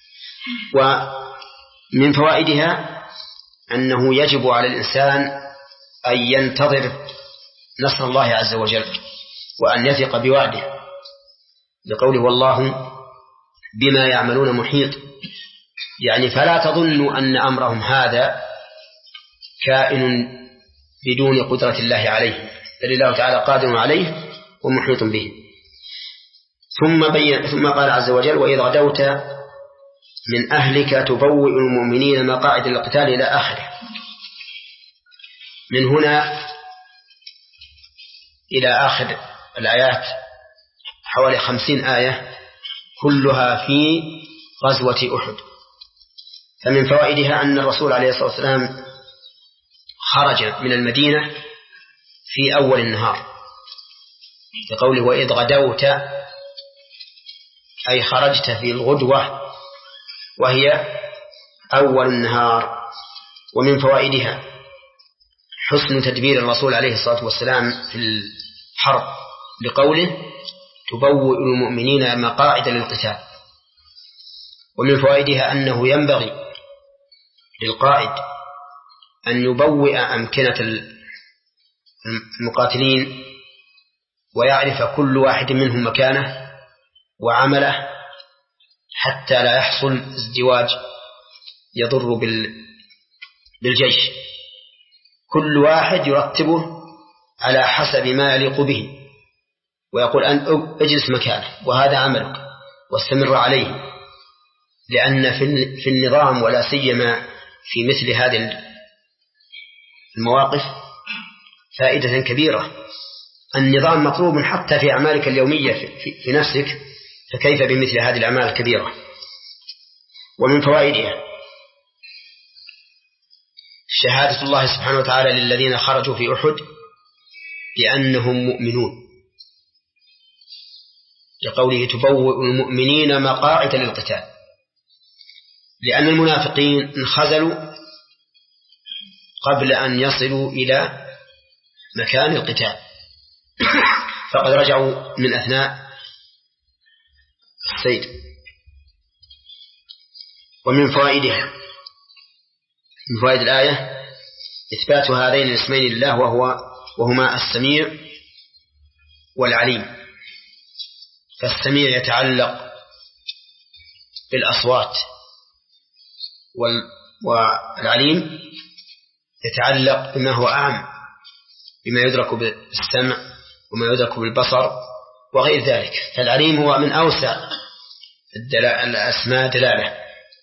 ومن فوائدها أنه يجب على الإنسان أن ينتظر نصر الله عز وجل وأن يثق بوعده، لقوله والله بما يعملون محيط، يعني فلا تظنوا أن أمرهم هذا كائن بدون قدرة الله عليه، بل الله تعالى قادر عليه ومحيط به. ثم, بين ثم قال عز وجل وإذ غدوت من أهلك تبوئ المؤمنين مقاعد للقتال إلى آخره. من هنا إلى آخر الآيات حوالي خمسين آية كلها في غزوة أحد. فمن فوائدها أن الرسول عليه الصلاة والسلام خرج من المدينة في أول النهار، بقوله وإذ غدوت أي خرجت في الغدوة وهي أول النهار. ومن فوائدها حسن تدبير الرسول عليه الصلاة والسلام في الحرب، لقوله تبوئ المؤمنين مقاعد للقتال. ومن فوائدها أنه ينبغي للقائد أن يبوئ أمكنة المقاتلين ويعرف كل واحد منهم مكانه وعمله حتى لا يحصل ازدواج يضر بالجيش. كل واحد يرتبه على حسب ما يليق به ويقول أن اجلس مكانه وهذا عملك واستمر عليه، لأن في النظام ولا سيما في مثل هذه المواقف فائدة كبيرة. النظام مطلوب حتى في أعمالك اليومية في نفسك، فكيف بمثل هذه الأعمال الكبيرة. ومن فوائدها شهادة الله سبحانه وتعالى للذين خرجوا في أحد بأنهم مؤمنون، لقوله تبوئ المؤمنين مقاعد للقتال، لأن المنافقين انخذلوا قبل أن يصلوا إلى مكان القتال فقد رجعوا من أثناء السير. ومن فوائدها من فوائد الآية إثبات هذين الاسمين لله وهو وهما السميع والعليم. فالسميع يتعلق بالأصوات والعليم يتعلق بما هو أعم، بما يدرك بالسمع وما يدرك بالبصر وغير ذلك. فالعليم هو من أوسع الأسماء دلالة.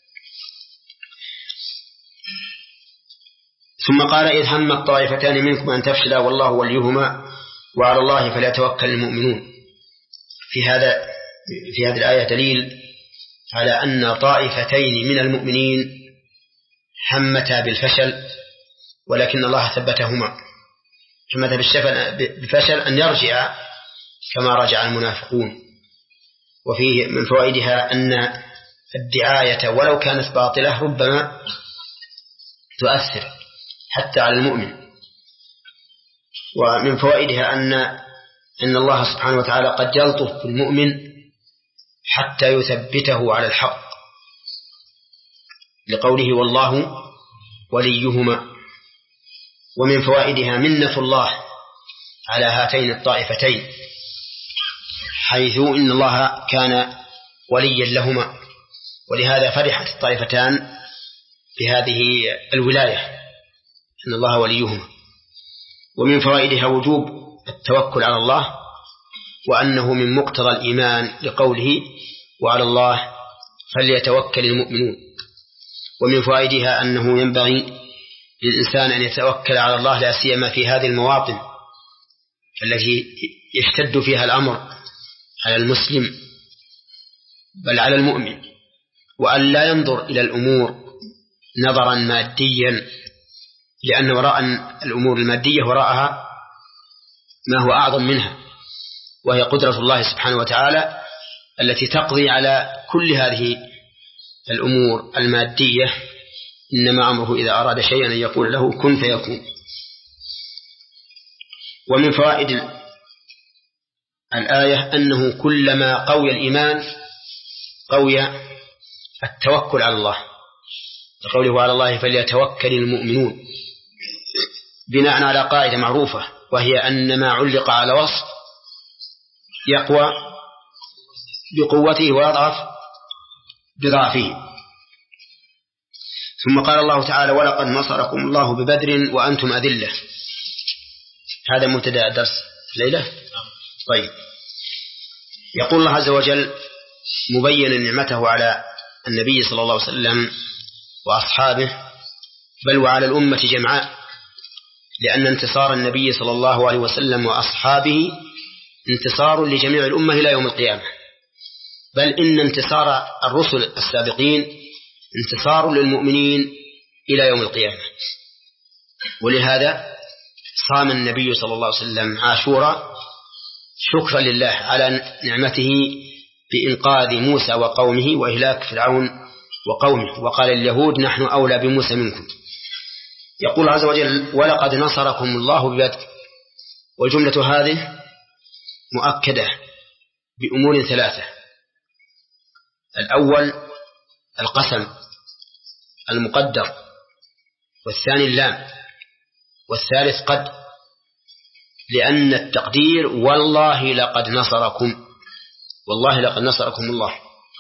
ثم قال إذ هم الطائفتان منكم أن تفشلا والله وليهما وعلى الله فليتوكل المؤمنون. في هذا في هذه الآية دليل على أن طائفتين من المؤمنين همتا بالفشل ولكن الله ثبتهما. همتا بالفشل أن يرجع كما رجع المنافقون. وفيه من فوائدها أن الدعاية ولو كانت باطلة ربما تؤثر حتى على المؤمن. ومن فوائدها أن أن الله سبحانه وتعالى قد يلطف بالمؤمن حتى يثبته على الحق، لقوله والله وليهما. ومن فوائدها منة الله على هاتين الطائفتين، حيث إن الله كان وليا لهما، ولهذا فرحت الطائفتان بهذه الولاية أن الله وليهما. ومن فوائدها وجوب التوكل على الله، وأنه من مقتضى الإيمان لقوله وعلى الله فليتوكل المؤمنون. ومن فوائدها أنه ينبغي للإنسان أن يتوكل على الله لا سيما في هذه المواطن التي يشتد فيها الأمر على المسلم بل على المؤمن، وأن لا ينظر إلى الأمور نظرا ماديا، لأن وراء الأمور المادية وراءها ما هو أعظم منها، وهي قدرة الله سبحانه وتعالى التي تقضي على كل هذه الأمور المادية. إنما أمره إذا أراد شيئا أن يقول له كن فيكون. ومن فوائد الآية أنه كلما قوي الإيمان قوي التوكل على الله، قوله على الله فليتوكل المؤمنون، بناء على قاعدة معروفة، وهي أن ما علق على وصف يقوى بقوته ويضعف بضعفه. ثم قال الله تعالى ولقد نصركم الله ببدر وأنتم أذلة. هذا مبتدأ درس الليلة. طيب، يقول الله عز وجل مبينا نعمته على النبي صلى الله عليه وسلم وأصحابه بل وعلى الأمة جمعاء، لأن انتصار النبي صلى الله عليه وسلم وأصحابه انتصار لجميع الأمة إلى يوم القيامة، بل إن انتصار الرسل السابقين انتصار للمؤمنين إلى يوم القيامة. ولهذا صام النبي صلى الله عليه وسلم عاشوراء شكرا لله على نعمته بإنقاذ موسى وقومه وإهلاك فرعون وقومه، وقال اليهود نحن أولى بموسى منكم. يقول عز وجل ولقد نصركم الله ببدر، والجملة هذه مؤكدة بأمور ثلاثة. الأول القسم المقدر، والثاني اللام، والثالث قد، لأن التقدير والله لقد نصركم، والله لقد نصركم الله.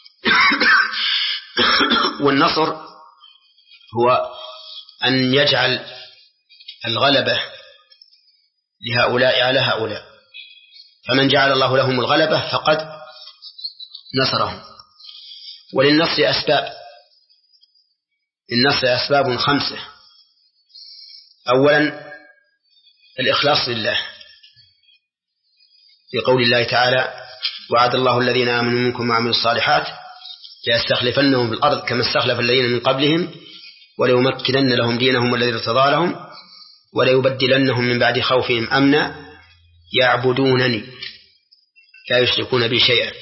والنصر هو أن يجعل الغلبة لهؤلاء على هؤلاء، فمن جعل الله لهم الغلبة فقد نصرهم. وللنصر أسباب، النصر أسباب خمسة. أولا الإخلاص لله، في قول الله تعالى: وعد الله الذين آمنوا منكم وعملوا الصالحات ليستخلفنهم في الأرض كما استخلف الذين من قبلهم وليمكنن لهم دينهم الذي ارتضى لهم وليبدلنهم من بعد خوفهم أمنا يعبدونني لا يشركون بي شيئا.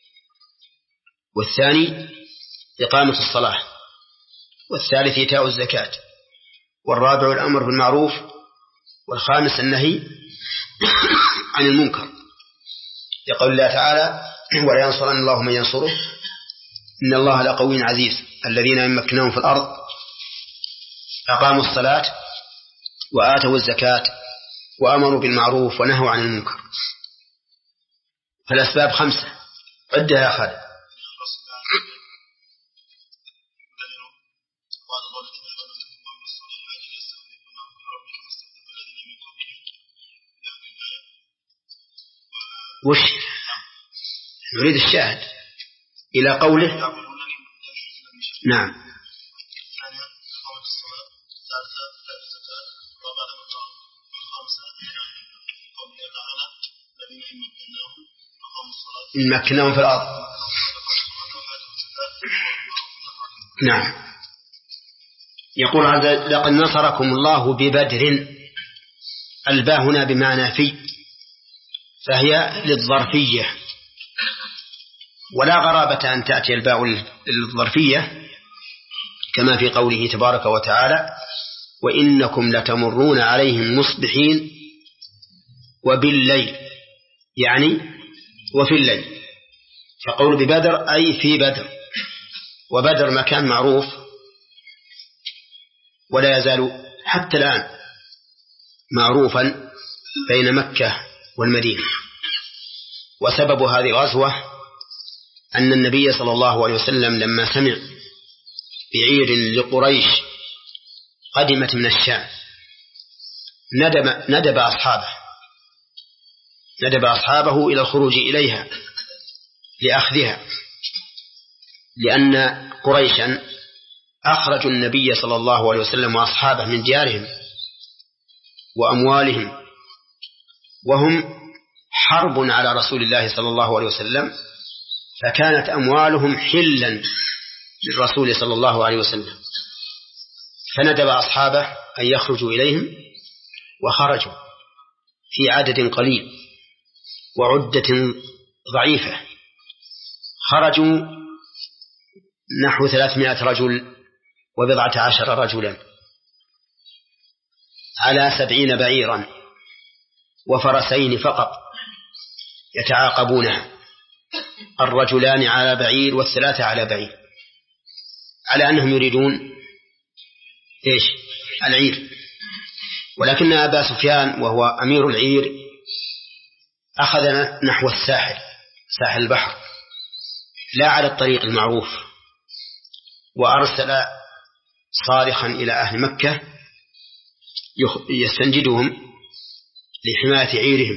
والثاني إقامة الصلاة، والثالث إيتاء الزكاة، والرابع الأمر بالمعروف، والخامس النهي عن المنكر، يقول الله تعالى: ولا ينصرن الله من ينصره إن الله لقوي عزيز. الذين يمكنهم في الأرض أقاموا الصلاة وآتوا الزكاة وأمروا بالمعروف ونهوا عن المنكر. فالأسباب خمسة، عدها يا خالد. وش نريد الشاهد إلى قوله. نعم. إن مكناهم في الأرض. نعم. يقول هذا: لقد نصركم الله ببدر. الباء هنا بمعنى في، فهي للظرفية، ولا غرابة أن تأتي الباء للظرفية كما في قوله تبارك وتعالى: وإنكم لتمرون عليهم مصبحين وبالليل، يعني وفي الليل. فقول ببدر أي في بدر، وبدر مكان معروف ولا يزال حتى الآن معروفا بين مكة والمدينة. وسبب هذه الغزوة أن النبي صلى الله عليه وسلم لما سمع بعير لقريش قدمت من الشام ندب, ندب أصحابه ندب أصحابه إلى الخروج إليها لأخذها، لأن قريشا أخرجوا النبي صلى الله عليه وسلم وأصحابه من ديارهم وأموالهم، وهم حرب على رسول الله صلى الله عليه وسلم، فكانت أموالهم حلا للرسول صلى الله عليه وسلم، فندب أصحابه أن يخرجوا إليهم، وخرجوا في عدد قليل وعدة ضعيفة. خرجوا نحو ثلاثمائة رجل وبضعة عشر رجلا على سبعين بعيرا وفرسين فقط يتعاقبونها، الرجلان على بعير والثلاثة على بعير، على أنهم يريدون إيش؟ العير. ولكن أبا سفيان وهو أمير العير أخذ نحو الساحل، ساحل البحر، لا على الطريق المعروف، وأرسل صارخا إلى أهل مكة يستنجدهم لحماية عيرهم.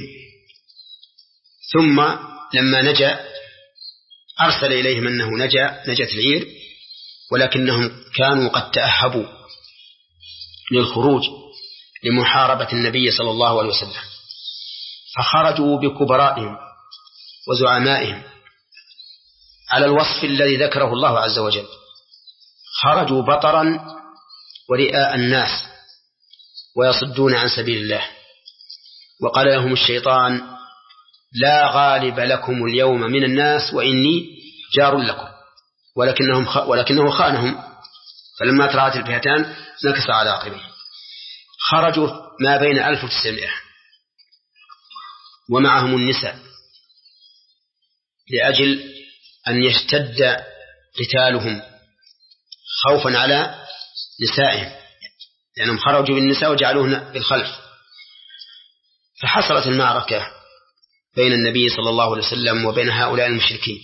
ثم لما نجا أرسل إليهم أنه نجا نجت العير، ولكنهم كانوا قد تأهبوا للخروج لمحاربة النبي صلى الله عليه وسلم، فخرجوا بكبرائهم وزعمائهم على الوصف الذي ذكره الله عز وجل. خرجوا بطرا ورئاء الناس ويصدون عن سبيل الله. وقال لهم الشيطان: لا غالب لكم اليوم من الناس وإني جار لكم، ولكنهم خ... ولكنه خانهم، فلما ترعت الفئتان نكص على عقبه. خرجوا ما بين ألف وتسعمائة ومعهم النساء لأجل أن يشتد قتالهم خوفا على نسائهم لأنهم خرجوا بالنساء وجعلوهن بالخلف. فحصلت المعركة بين النبي صلى الله عليه وسلم وبين هؤلاء المشركين،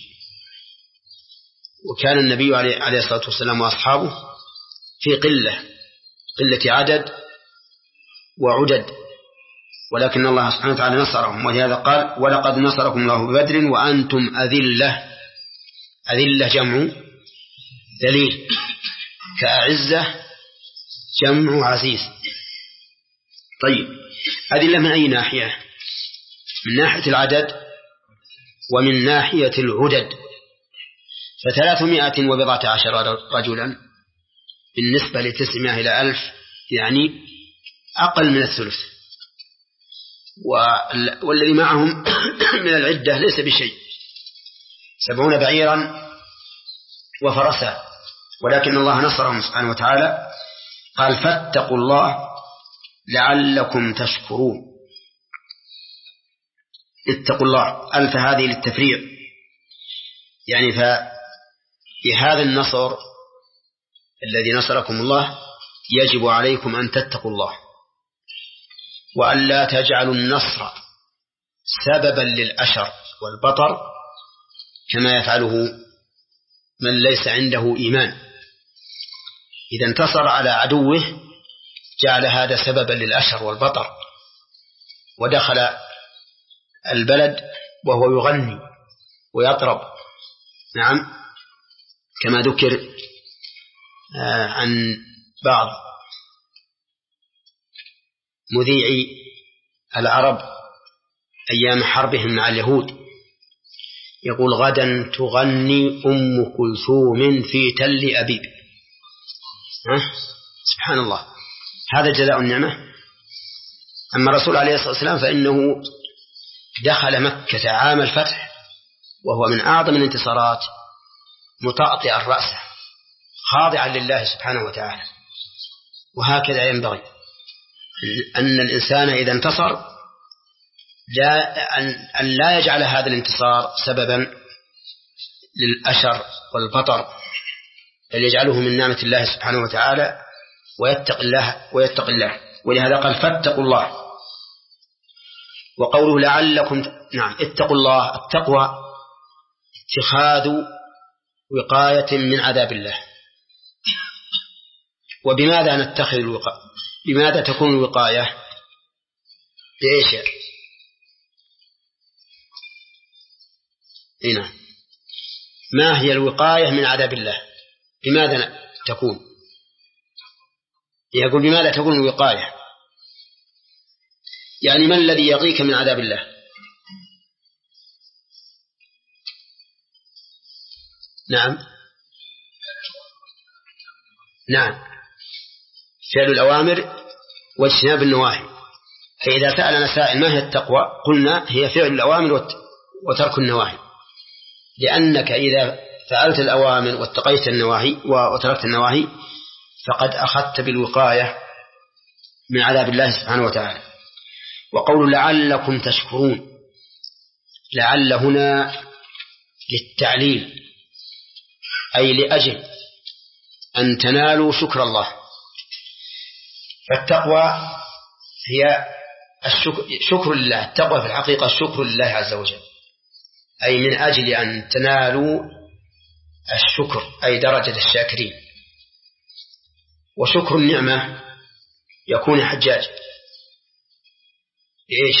وكان النبي عليه الصلاة والسلام وأصحابه في قلة قلة عدد وعدد، ولكن الله سبحانه وتعالى نصرهم، ولهذا قال ولقد نصركم الله ببدر وأنتم أذلة. أذلة جمع ذليل، كأعزة جمع عزيز. طيب أذلة من أي ناحية؟ من ناحية العدد ومن ناحية العدد. فثلاثمائة وبضعة عشر رجلا بالنسبة لتسعمائة إلى ألف يعني أقل من الثلث، والذي معهم من العدة ليس بشيء، سبعون بعيرا وفرسا، ولكن الله نصرهم سبحانه وتعالى. قال فاتقوا الله لعلكم تشكرون. اتقوا الله، ألف هذه للتفريع، يعني في هذا النصر الذي نصركم الله يجب عليكم أن تتقوا الله، وأن لا تجعلوا النصر سببا للأشر والبطر كما يفعله من ليس عنده إيمان. إذا انتصر على عدوه جعل هذا سببا للأشر والبطر، ودخل البلد وهو يغني ويطرب، نعم، كما ذكر عن بعض مذيعي العرب أيام حربهم مع اليهود، يقول غدا تغني أم كلثوم في تل أبيب. سبحان الله، هذا جزاء النعمة. أما الرسول عليه الصلاة والسلام فإنه دخل مكة عام الفتح وهو من أعظم الانتصارات مطأطئا رأسه خاضعا لله سبحانه وتعالى. وهكذا ينبغي أن الإنسان إذا انتصر لا أن لا يجعل هذا الانتصار سببا للأشر والبطر، بل يجعله من نعمة الله سبحانه وتعالى ويتق الله ويتق الله. ولهذا قال فاتقوا الله. وقوله لعلكم، نعم، اتقوا الله، التقوى اتخاذ وقاية من عذاب الله. وبماذا نتخذ الوقاية؟ بماذا تكون الوقاية؟ بإيش؟ هنا ما هي الوقاية من عذاب الله؟ بماذا تكون؟ يقول بماذا تكون الوقاية؟ يعني ما الذي يقيك من عذاب الله؟ نعم نعم فعل الأوامر واجتناب النواهي. فإذا سألنا سائل ما هي التقوى قلنا هي فعل الأوامر وترك النواهي، لأنك إذا فعلت الأوامر واتقيت النواهي وتركت النواهي فقد أخذت بالوقاية من عذاب الله سبحانه وتعالى. وقول لعلكم تشكرون، لعل هنا للتعليل أي لأجل أن تنالوا شكر الله. فالتقوى هي الشكر شكر لله، التقوى في الحقيقة شكر لله عز وجل، أي من أجل أن تنالوا الشكر أي درجة الشاكرين. وشكر النعمة يكون حجاج إيش؟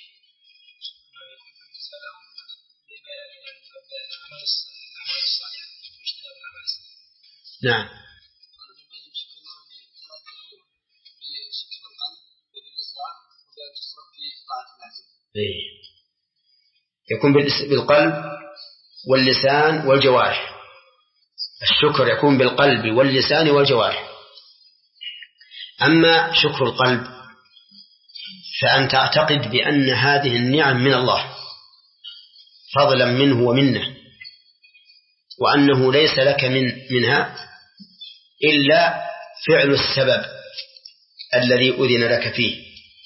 نعم يكون بالقلب واللسان والجوارح. الشكر يكون بالقلب واللسان والجوارح. أما شكر القلب فأن تعتقد بأن هذه النعم من الله فضلا منه ومنه، وأنه ليس لك من منها إلا فعل السبب الذي أذن لك فيه،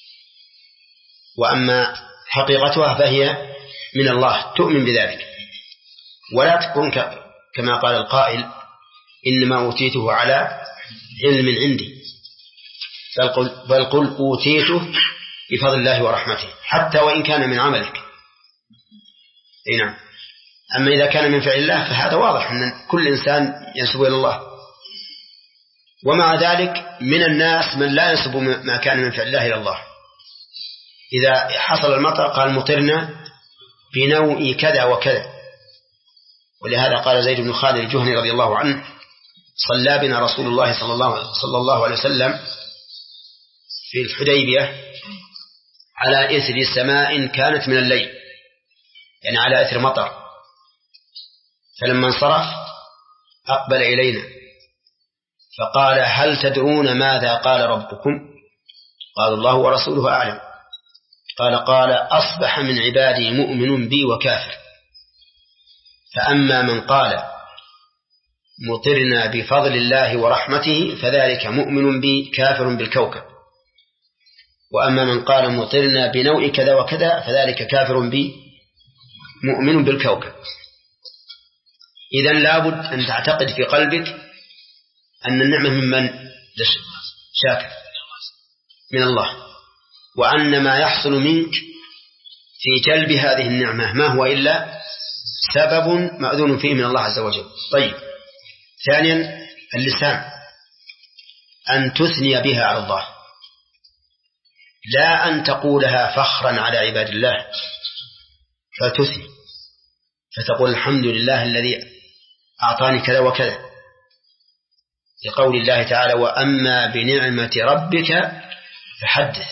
وأما حقيقتها فهي من الله، تؤمن بذلك. ولا تكون كما قال القائل إنما أوتيته على علم عندي، بل قل, بل قل أوتيته بفضل الله ورحمته، حتى وإن كان من عملك. أي نعم. أما إذا كان من فعل الله فهذا واضح أن كل إنسان ينسب إلى الله. ومع ذلك من الناس من لا ينسب ما كان من فعل الله إلى الله. إذا حصل المطر قال مطرنا بنوء كذا وكذا. ولهذا قال زيد بن خالد الجهني رضي الله عنه: صلى بنا رسول الله صلى الله, صلى الله عليه وسلم في الحديبية على إثر سماء كانت من الليل، يعني على إثر مطر. فلما انصرف أقبل إلينا فقال: هل تدرون ماذا قال ربكم؟ قال: الله ورسوله أعلم. قال قال أصبح من عبادي مؤمن بي وكافر، فأما من قال مطرنا بفضل الله ورحمته فذلك مؤمن بي كافر بالكوكب، وأما من قال مطرنا بنوء كذا وكذا فذلك كافر بي مؤمن بالكوكب. إذن لابد أن تعتقد في قلبك أن النعمة ممن شاكر من الله، وأن ما يحصل منك في جلب هذه النعمة ما هو إلا سبب مأذون فيه من الله عز وجل. طيب، ثانيا اللسان، أن تثني بها على الله، لا أن تقولها فخرا على عباد الله، فتثني فتقول الحمد لله الذي أعطاني كذا وكذا، لقول الله تعالى: وأما بنعمة ربك فحدث.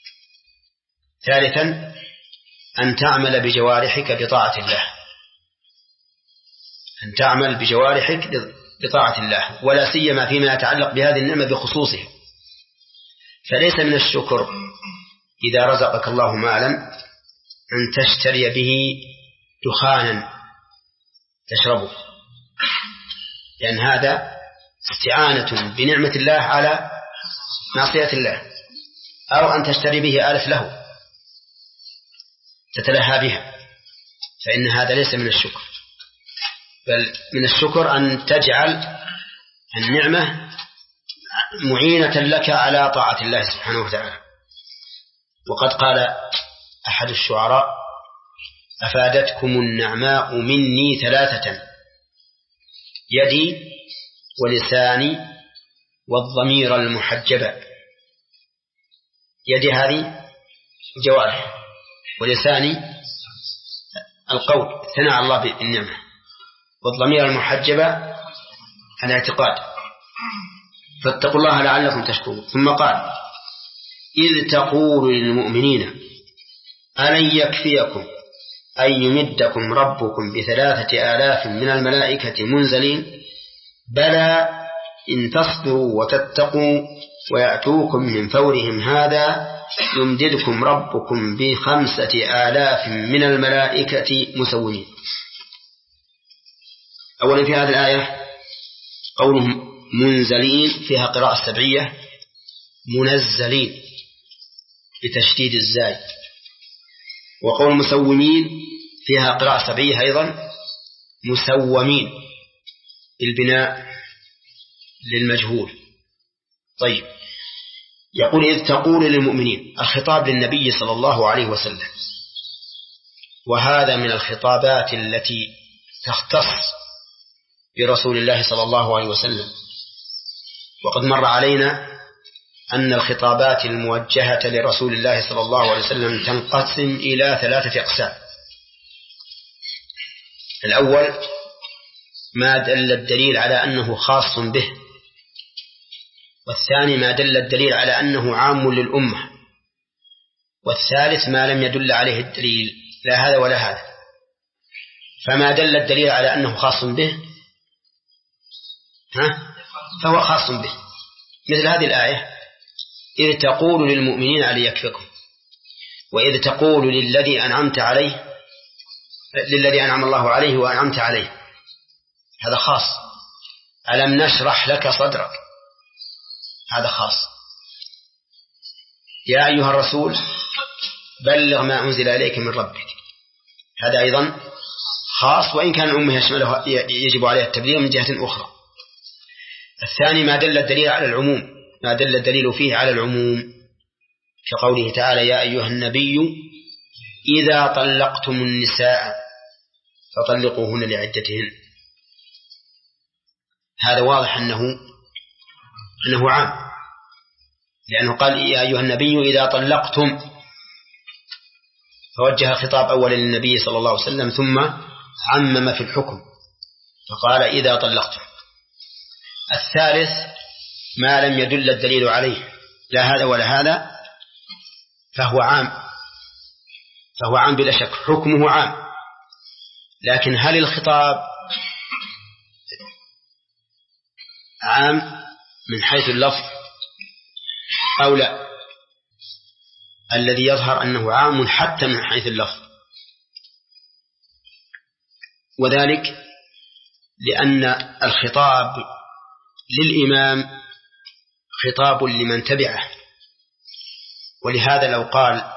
ثالثا أن تعمل بجوارحك بطاعة الله، أن تعمل بجوارحك بطاعة الله، ولا سيما فيما يتعلق بهذه النعمة بخصوصها. فليس من الشكر إذا رزقك الله مالا أن تشتري به دخانا تشربه، لأن هذا استعانة بنعمة الله على معصية الله، أو أن تشتري به آلة له تتلهى بها، فإن هذا ليس من الشكر، بل من الشكر أن تجعل النعمة معينة لك على طاعة الله سبحانه وتعالى. وقد قال أحد الشعراء: أفادتكم النعماء مني ثلاثة: يدي ولساني والضمير المحجبة. يدي هذه الجوارح، ولساني القول ثناء الله بالنعمة، والضمير المحجبة الاعتقاد. فاتقوا الله لعلكم تشكرون. ثم قال: إذ تقول للمؤمنين ألن يكفيكم أن يمدكم ربكم بثلاثة آلاف من الملائكة منزلين بلى إن تصبروا وتتقوا ويأتوكم من فورهم هذا يمددكم ربكم بخمسة آلاف من الملائكة مسومين. أولا في هذه الآية قولهم منزلين فيها قراءة سبعية، منزلين بتشديد الزاي، وقول مسومين فيها قراءة سبعية أيضا، مسومين بالبناء للمجهول. طيب، يقول إذ تقول للمؤمنين، الخطاب للنبي صلى الله عليه وسلم، وهذا من الخطابات التي تختص برسول الله صلى الله عليه وسلم. وقد مر علينا أن الخطابات الموجهة لرسول الله صلى الله عليه وسلم تنقسم إلى ثلاثة أقسام. الأول ما دل الدليل على أنه خاص به، والثاني ما دل الدليل على أنه عام للأمة، والثالث ما لم يدل عليه الدليل، لا هذا ولا هذا. فما دل الدليل على أنه خاص به ها فهو خاص به، مثل هذه الآية: إذ تقول للمؤمنين ألن يكفكم، وإذ تقول للذي أنعمت عليه للذي أنعم الله عليه وأنعمت عليه، هذا خاص. ألم نشرح لك صدرك، هذا خاص. يا أيها الرسول بلغ ما أنزل إليك من ربك، هذا أيضا خاص، وإن كان الأمة يشمله يجب عليها التبليغ من جهة أخرى. الثاني ما دل الدليل على العموم، ما دل الدليل فيه على العموم، كقوله تعالى: يا أيها النبي إذا طلقتم النساء فطلقوهن لعدتهن. هذا واضح أنه أنه عام، لأنه قال: يا أيها النبي إذا طلقتم، فوجه خطاب أولا للنبي صلى الله عليه وسلم ثم عمم في الحكم فقال: إذا طلقتم. الثالث ما لم يدل الدليل عليه، لا هذا ولا هذا، فهو عام، فهو عام بلا شك، حكمه عام. لكن هل الخطاب عام من حيث اللفظ أو لا؟ الذي يظهر أنه عام حتى من حيث اللفظ، وذلك لأن الخطاب للإمام خطاب لمن تبعه. ولهذا لو قال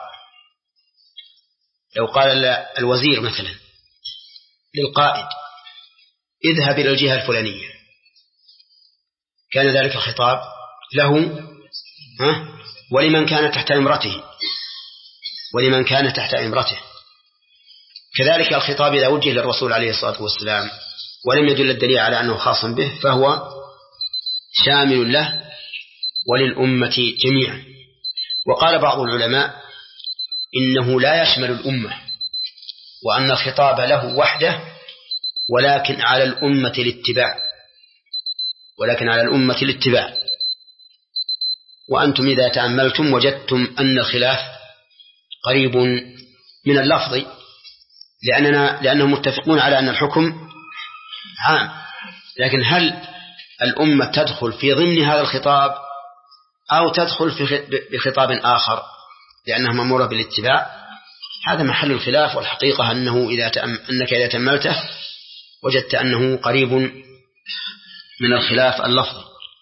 لو قال الوزير مثلا للقائد: اذهب إلى الجهة الفلانية، كان ذلك الخطاب له ها ولمن كان تحت إمرته ولمن كان تحت إمرته. كذلك الخطاب إذا وجه للرسول عليه الصلاة والسلام ولم يدل الدليل على أنه خاص به فهو شامل له وللأمة جميعا. وقال بعض العلماء إنه لا يشمل الأمة، وأن الخطاب له وحده، ولكن على الأمة الاتباع ولكن على الأمة الاتباع وأنتم إذا تأملتم وجدتم أن الخلاف قريب من اللفظ، لأننا لأنهم متفقون على أن الحكم عام. لكن هل الأمة تدخل في ضمن هذا الخطاب أو تدخل في بخطاب آخر لأنها مأمورة بالاتباع؟ هذا محل الخلاف، والحقيقة أنه إذا تأم أنك إذا تأملته وجدت أنه قريب من الخلاف اللفظي.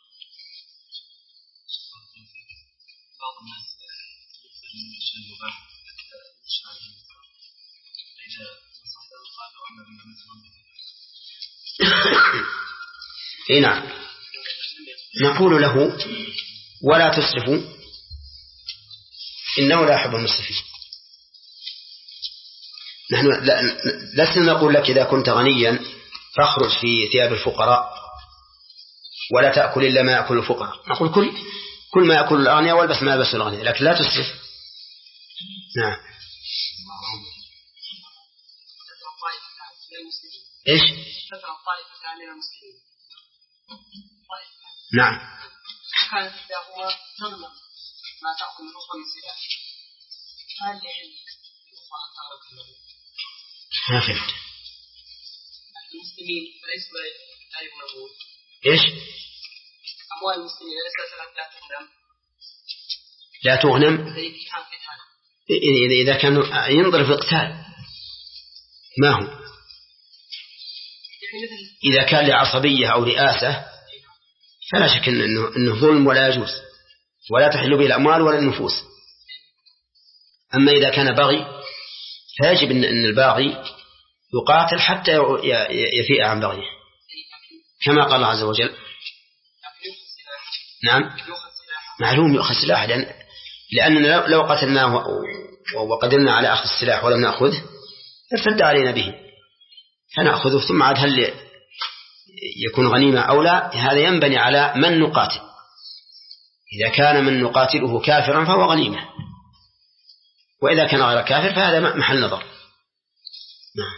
نعم، نقول له: ولا تسرفوا إنه لا يحب المسرفين. نحن لسنا نقول لك إذا كنت غنيا فاخرج في ثياب الفقراء ولا تأكل إلا ما يأكل الفقراء، نقول كل كل ما يأكل الأغنياء والبس ما يلبس الأغنياء، لكن لا تسرف. نعم. إيش؟ نعم. كانت إحداهما تضمن ما تأخذ من أخرى من سلاح، هل يحل ما فهمت. المسلمين فليس لا يغنمون. إيش؟ أموال المسلمين ليست لا تغنم. لا تغنم إذا كان ينظر في القتال ما هو؟ إذا كان لعصبية أو رئاسة فلا شك إنه, إنه ظلم ولا يجوز، ولا تحل به الأموال ولا النفوس. أما إذا كان بغي فيجب أن الباغي يقاتل حتى يفيء عن بغيه، كما قال الله عز وجل. نعم، معلوم يؤخذ سلاح، لأن لأننا لو قتلناه وقدرنا على أخذ السلاح ولم نأخذه ارتد علينا به، فنأخذه ثم عاد هل يكون غنيمة أو لا، هذا ينبني على من نقاتل. إذا كان من نقاتله كافرا فهو غنيمة، وإذا كان غير كافر فهذا محل نظر. نعم.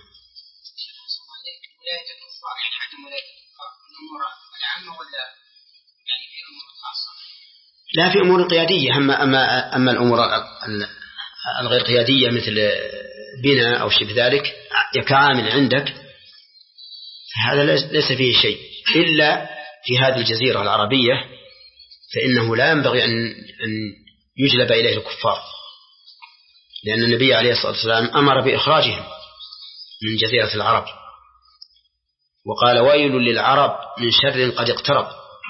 ولاية الكفار، حجم ولاية الكفار الأمور العامة ولا يعني في أمور خاصة؟ لا، في أمور قيادية. أما أما أما الأمور الغير قيادية مثل بناء أو شبه ذلك كعامل عندك هذا ليس فيه شيء، إلا في هذه الجزيرة العربية فإنه لا ينبغي أن أن يجلب إليه الكفار، لأن النبي عليه الصلاة والسلام أمر بإخراجهم من جزيرة العرب، وقال: ويل للعرب من شر قد اقترب.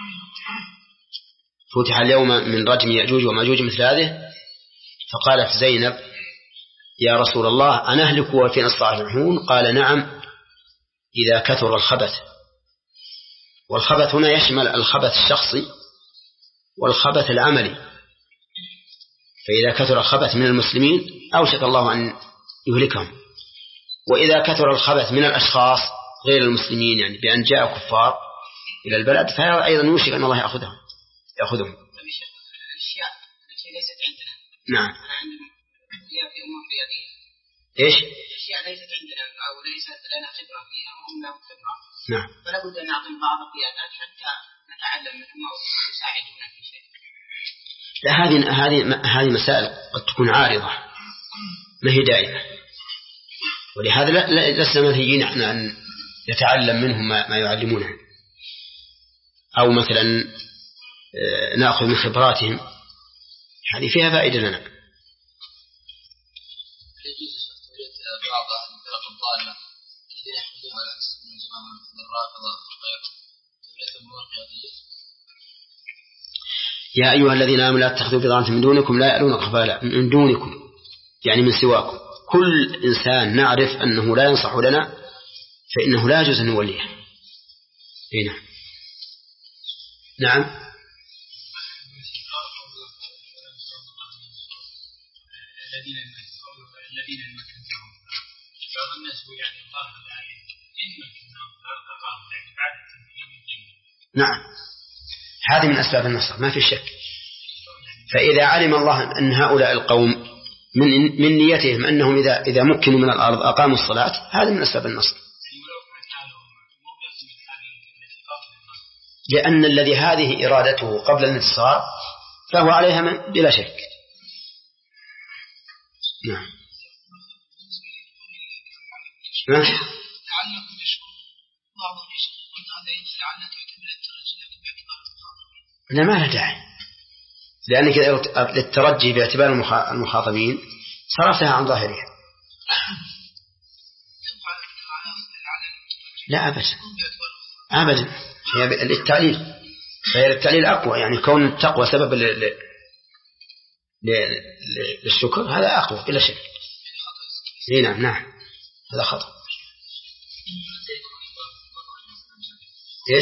فتح اليوم من رجم يأجوج وماجوج مثل هذه. فقالت زينب: يا رسول الله أنهلك وفينا الصالحون؟ قال: نعم إذا كثر الخبث. والخبث هنا يشمل الخبث الشخصي والخبث العملي، فإذا كثر الخبث من المسلمين أوشك الله أن يهلكهم، وإذا كثر الخبث من الأشخاص غير المسلمين يعني بأن جاء كفار إلى البلد فهذا أيضا يوشك أن الله يأخذهم يأخذهم الأشياء التي ليست عندنا. نعم. هي في أمور رياضية. إيش؟ الأشياء ليست عندنا أو ليست لنا خبرة فيها وهم لهم خبرة. نعم. فلا بد أن نعطي بعض القيادات حتى نتعلم منهم أو يساعدونا في شيء. لا، هذه هذه هذه مسائل قد تكون عارضة ما هي دائمة، ولهذا لسنا منهيين أن نتعلم منهم ما يعلمونه، أو مثلا نأخذ من خبراتهم، هذه فيها فائدة لنا. بعض الفرق الضالة الذين يحملون على السنة والجماعة مثل الرافضة وغيرهم توليتهم القيادية. يا أيها الذين آمنوا لا تتخذوا بضاعة من دونكم لا يألون خبالا من دونكم يعني من سواكم. كل إنسان نعرف أنه لا ينصح لنا فإنه لا يجوز أن نوليه. هنا نعم. الذين الذين مكناهم بعض الناس يعني الله الآية إن مكناهم فارتقاهم يعني بعد التمكين. نعم، هذه من أسباب النصر ما في شك. فإذا علم الله أن هؤلاء القوم من من نيتهم أنهم إذا إذا مكنوا من الأرض أقاموا الصلاة، هذا من أسباب النصر. لأن الذي هذه إرادته قبل الانتصار فهو عليها من بلا شك. نعم. لا، ما له داعي، لأنك للترجي باعتبار المخاطبين صرفتها عن ظاهرها. لا أبدا أبدا، هي للتعليل، فهي للتعليل أقوى، يعني كون التقوى سبب للشكر هذا أقوى بلا شك. نعم نعم هذا خطأ. إيش؟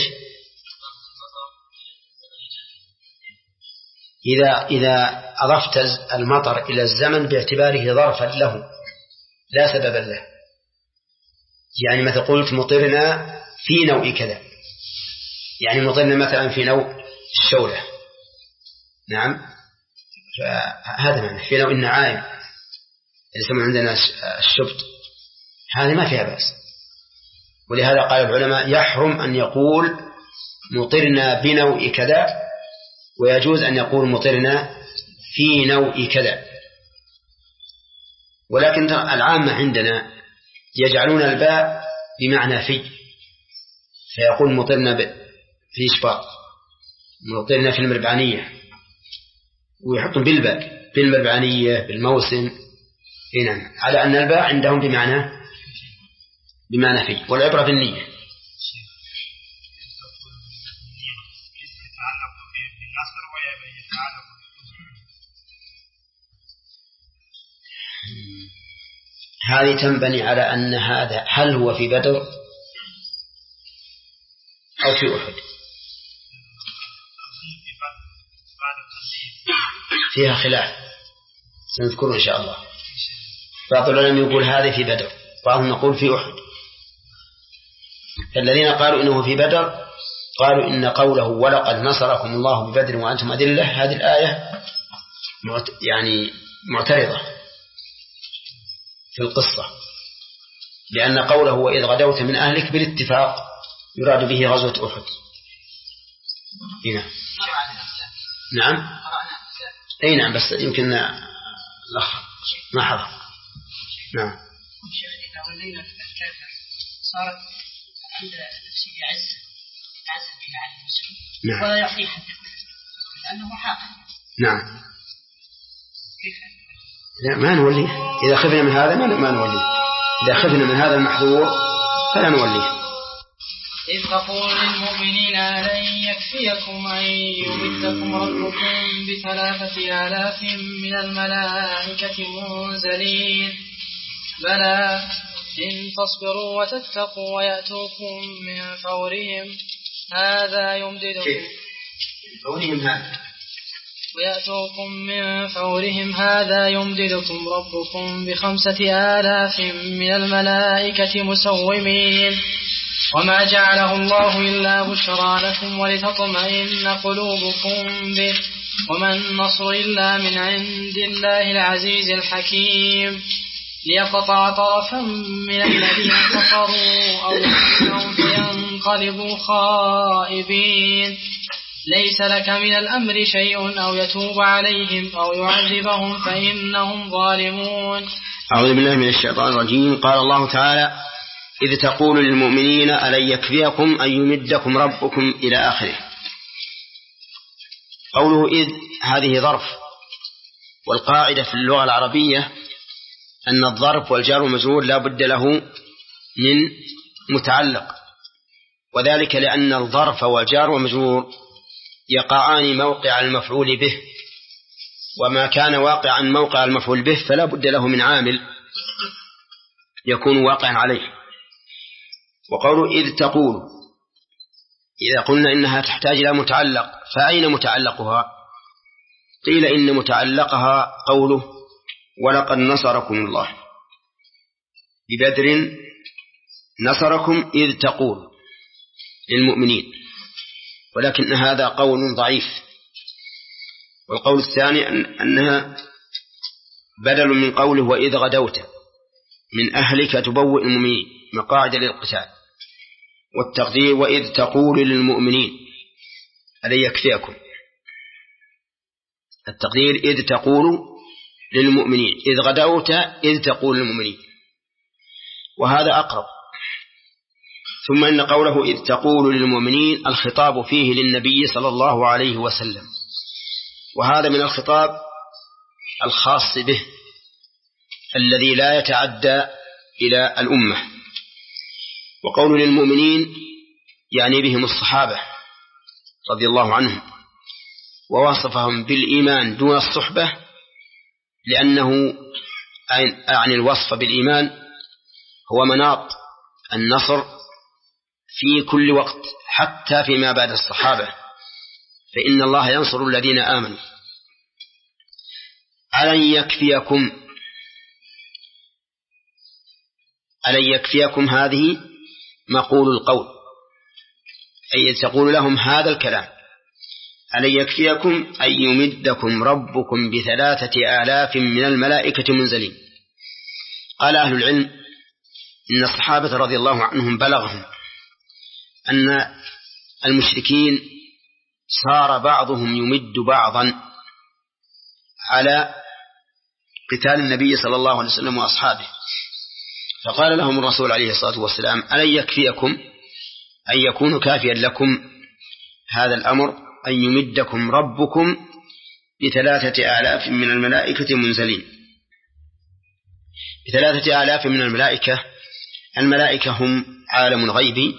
إذا إذا أضفت المطر إلى الزمن باعتباره ظرفا له لا سببا له، يعني مثل قلت مطرنا في نوع كذا، يعني مطرنا مثلا في نوع الشولة، نعم، فهذا معنى في نوع النعائم اللي يسمون عندنا الشبط، هذه ما فيها بأس. ولهذا قال العلماء يحرم أن يقول مطرنا بنوع كذا، ويجوز أن يقول مطرنا في نوع كذا. ولكن العامة عندنا يجعلون الباء بمعنى في، فيقول مطرنا في إشباط، مطرنا في المربعانية، ويحطون بالباء بالمربعانية بالموسم، نعم، على أن الباء عندهم بمعنى بمعنى في، والعبرة بالنية. هذه تنبني على أن هذا هل هو في بدر أو في أحد، فيها خلاف سنذكره إن شاء الله. بعض العلماء يقول هذا في بدر، بعضهم يقول في أحد. فالذين قالوا إنه في بدر قالوا إن قوله ولقد نصركم الله ببدر وأنتم أذلة، هذه الآية يعني معترضة في القصة، لأن قوله وإذ غدوت من أهلك بالاتفاق يراد به غزوة أحد. هنا نعم أي نعم، بس يمكن الأخ ما حضر. نعم. إذا ولينا الكافر صارت عند نفسه يعز يتعز به على المسلم. نعم. ولا يعطيه حتى لأنه حاكم. نعم. لا ما نوليه، إذا خفنا من هذا ما ما نوليه، إذا خفنا من هذا المحظور فلا نوليه. إذ تقول للمؤمنين ألن يكفيكم أن يمدكم ربكم بثلاثة آلاف من الملائكة منزلين بلى إن تصبروا وتتقوا ويأتوكم من فورهم هذا يمددكم فورهم هذا ويأتوكم من فورهم هذا يمددكم ربكم بخمسة آلاف من الملائكة مسومين وما جعله الله إلا بشرى لكم ولتطمئن قلوبكم به وما النصر إلا من عند الله العزيز الحكيم ليقطع طرفا من الذين كفروا أو يحكمهم فينقلبوا خائبين ليس لك من الأمر شيء أو يتوب عليهم أو يعذبهم فإنهم ظالمون. أعوذ بالله من الشيطان الرجيم. قال الله تعالى: إذ تقول للمؤمنين ألن يكفيكم أن يمدكم ربكم إلى آخره. قوله إذ هذه ظرف، والقاعدة في اللغة العربية أن الظرف والجار والمجرور لا بد له من متعلق، وذلك لأن الظرف والجار والمجرور يقعان موقع المفعول به، وما كان واقعا موقع المفعول به فلا بد له من عامل يكون واقعا عليه. وقوله إذ تقول، إذا قلنا إنها تحتاج إلى متعلق، فأين متعلقها؟ قيل إن متعلقها قوله ولقد نصركم الله ببدر نصركم إذ تقول للمؤمنين، ولكن هذا قول ضعيف. والقول الثاني أن أنها بدل من قوله وإذ غدوت من أهلك تبوئ المؤمنين مقاعد للقتال، والتقدير وإذ تقول للمؤمنين ألن يكفيكم، التقدير إذ تقول للمؤمنين، إذ غدوت إذ تقول للمؤمنين، وهذا أقرب. ثم إن قوله إذ تقول للمؤمنين الخطاب فيه للنبي صلى الله عليه وسلم، وهذا من الخطاب الخاص به الذي لا يتعدى إلى الأمة. وقول للمؤمنين يعني بهم الصحابة رضي الله عنهم، ووصفهم بالإيمان دون الصحبة، لأنه أعني الوصف بالإيمان هو مناط النصر في كل وقت حتى فيما بعد الصحابة، فإن الله ينصر الذين آمنوا. ألن يكفيكم، ألن يكفيكم هذه مقول القول، أي تقول لهم هذا الكلام، ألن يكفيكم أن يمدكم ربكم بثلاثة آلاف من الملائكة منزلين. قال أهل العلم إن الصحابة رضي الله عنهم بلغهم أن المشركين صار بعضهم يمد بعضا على قتال النبي صلى الله عليه وسلم وأصحابه، فقال لهم الرسول عليه الصلاة والسلام ألن يكفيكم أن يكون كافيا لكم هذا الأمر أن يمدكم ربكم بثلاثة آلاف من الملائكة منزلين. بثلاثة آلاف من الملائكة، الملائكة هم عالم غيبي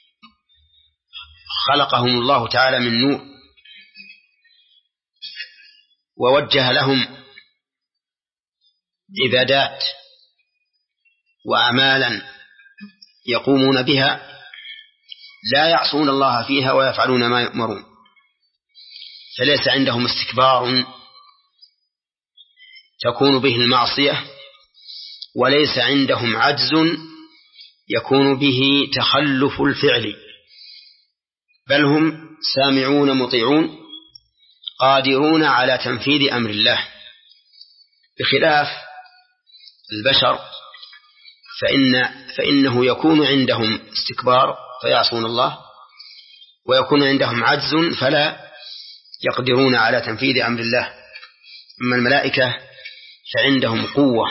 خلقهم الله تعالى من نور، ووجه لهم عبادات وأعمالا يقومون بها لا يعصون الله فيها ويفعلون ما يؤمرون، فليس عندهم استكبار تكون به المعصية، وليس عندهم عجز يكون به تخلف الفعل، بل هم سامعون مطيعون قادرون على تنفيذ أمر الله، بخلاف البشر فإن فإنه يكون عندهم استكبار فيعصون الله، ويكون عندهم عجز فلا يقدرون على تنفيذ أمر الله. أما الملائكة فعندهم قوة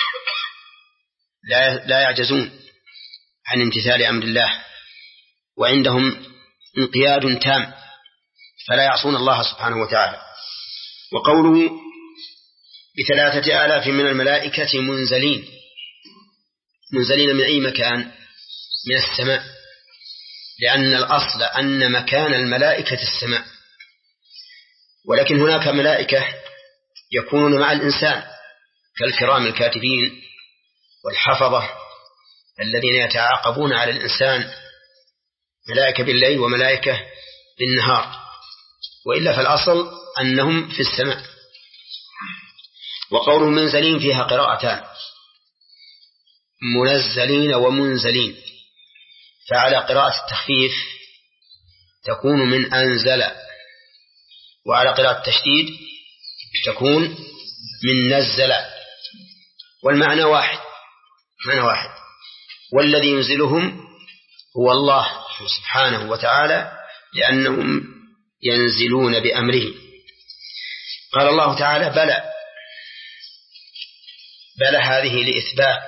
لا يعجزون عن امتثال أمر الله، وعندهم انقياد تام فلا يعصون الله سبحانه وتعالى. وقوله بثلاثة آلاف من الملائكة منزلين، منزلين من أي مكان؟ من السماء، لأن الأصل أن مكان الملائكة السماء، ولكن هناك ملائكة يكونون مع الإنسان كالكرام الكاتبين والحفظة الذين يتعاقبون على الإنسان ملائكة بالليل وملائكة بالنهار، وإلا فالأصل أنهم في السماء. وقوله منزلين فيها قراءتان، منزلين ومنزلين، فعلى قراءة التخفيف تكون من أنزل، وعلى قراءة التشديد تكون من نزل، والمعنى واحد، معنى واحد. والذي ينزلهم هو الله سبحانه وتعالى، لأنهم ينزلون بأمره. قال الله تعالى بلى، بلى هذه لإثبات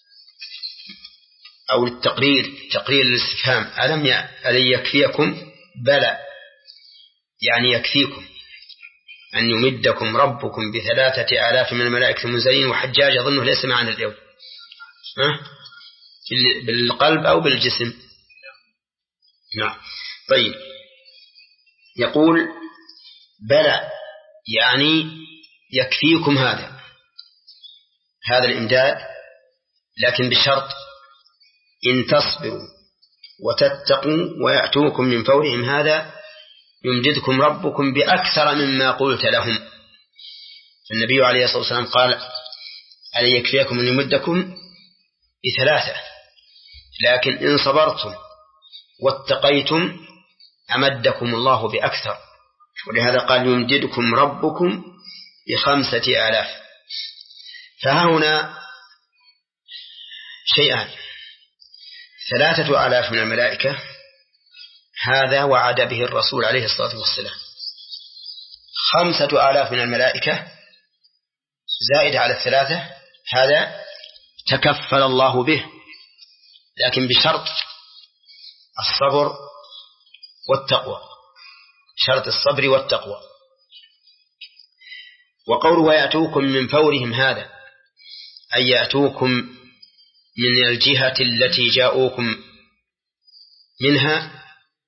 أو للتقرير، تقرير الاستفهام، ألم ألن يكفيكم؟ بلى يعني يكفيكم أن يمدكم ربكم بثلاثة آلاف من الملائكة المنزلين. وحجاج أظنه ليس معنا اليوم، ها؟ بالقلب أو بالجسم؟ نعم. طيب، يقول بلى يعني يكفيكم هذا هذا الإمداد، لكن بشرط إن تصبروا وتتقوا ويأتوكم من فورهم هذا يمددكم ربكم بأكثر مما قلت لهم. النبي عليه الصلاة والسلام قال ألن يكفيكم أن يمدكم بثلاثة، لكن إن صبرتم واتقيتم أمدكم الله بأكثر، ولهذا قال يمددكم ربكم بخمسة آلاف. فها هنا شيئان، ثلاثة آلاف من الملائكة هذا وعد به الرسول عليه الصلاة والسلام، خمسة آلاف من الملائكة زائد على الثلاثة هذا تكفل الله به، لكن بشرط الصبر والتقوى، شرط الصبر والتقوى. وقوله ويأتوكم من فورهم هذا أي يأتوكم من الجهة التي جاءوكم منها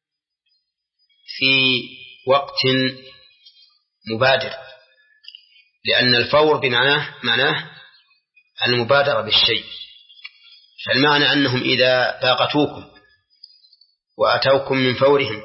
في وقت مبادر، لأن الفور بمعناه معناه المبادرة بالشيء، فالمعنى أنهم إذا لاقتوكم وأتوكم من فورهم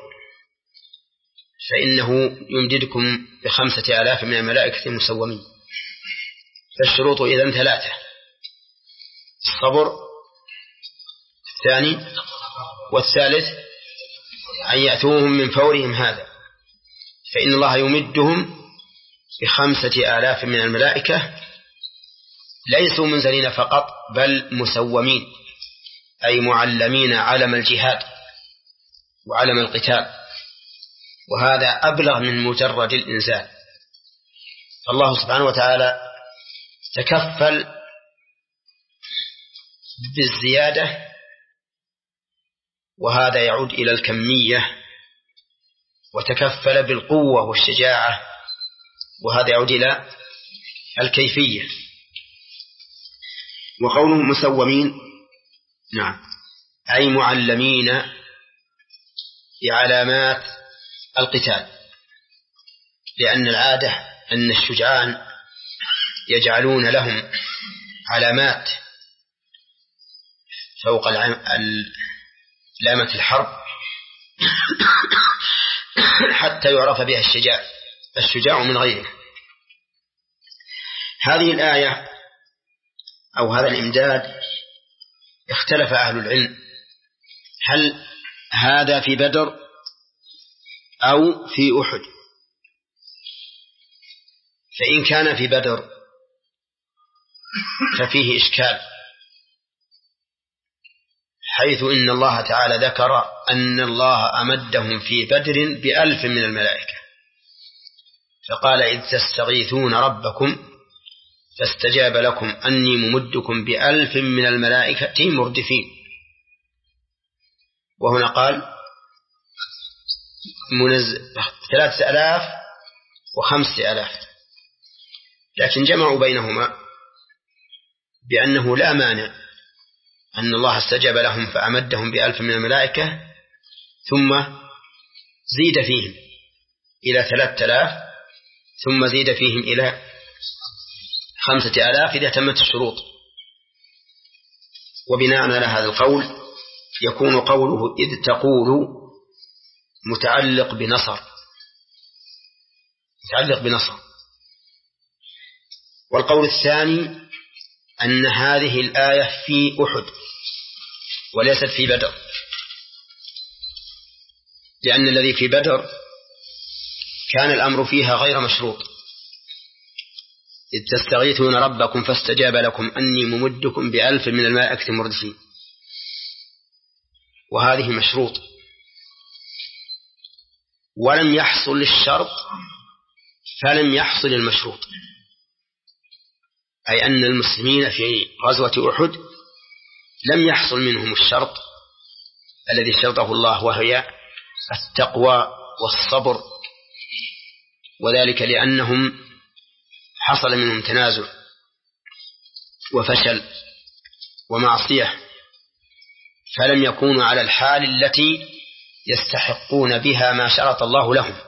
فإنه يمددكم بخمسة آلاف من الملائكة المسومين. فالشروط إذن ثلاثة: الصبر، الثاني، والثالث أن يأتوهم من فورهم هذا، فإن الله يمدهم بخمسة آلاف من الملائكة ليسوا منزلين فقط بل مسومين، أي معلمين علم الجهاد وعلم القتال، وهذا أبلغ من مجرد الإنزال. الله سبحانه وتعالى تكفل بالزيادة، وهذا يعود إلى الكمية، وتكفل بالقوة والشجاعة، وهذا يعود إلى الكيفية. وقوله مسومين نعم أي معلمين بعلامات القتال، لأن العادة أن الشجعان يجعلون لهم علامات فوق علامة الحرب حتى يعرف بها الشجاع الشجاع من غيره. هذه الآية أو هذا الإمداد اختلف أهل العلم، هل هذا في بدر أو في أحد؟ فإن كان في بدر ففيه إشكال، حيث إن الله تعالى ذكر أن الله أمدهم في بدر بألف من الملائكة، فقال إذ تستغيثون ربكم فاستجاب لكم أني ممدكم بألف من الملائكة مردفين. وهنا قال ثلاثة آلاف وخمسة آلاف، لكن جمعوا بينهما بأنه لا مانع أن الله استجاب لهم فأمدهم بألف من الملائكة ثم زيد فيهم إلى ثلاثة آلاف ثم زيد فيهم إلى خمسة آلاف إذا تمت الشروط. وبناء على هذا القول يكون قوله إذ تقول متعلق بنصر متعلق بنصر. والقول الثاني أن هذه الآية في أحد وليست في بدر، لأن الذي في بدر كان الأمر فيها غير مشروط، إذ تستغيثون ربكم فاستجاب لكم أني ممدكم بألف من الملائكة مردفين، وهذه مشروط. ولم يحصل الشرط فلم يحصل المشروط، أي أن المسلمين في غزوة أحد لم يحصل منهم الشرط الذي شرطه الله، وهي التقوى والصبر، وذلك لأنهم حصل منهم تنازل وفشل ومعصية، فلم يكونوا على الحال التي يستحقون بها ما شرط الله لهم.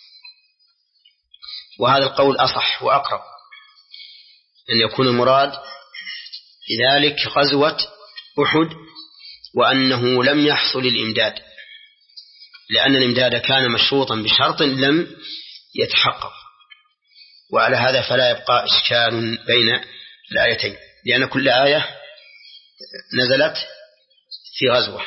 وهذا القول أصح وأقرب، أن يكون المراد لذلك غزوة أحد، وأنه لم يحصل الإمداد، لأن الإمداد كان مشروطا بشرط لم يتحقق. وعلى هذا فلا يبقى إشكال بين الآيتين، لأن كل آية نزلت في غزوة.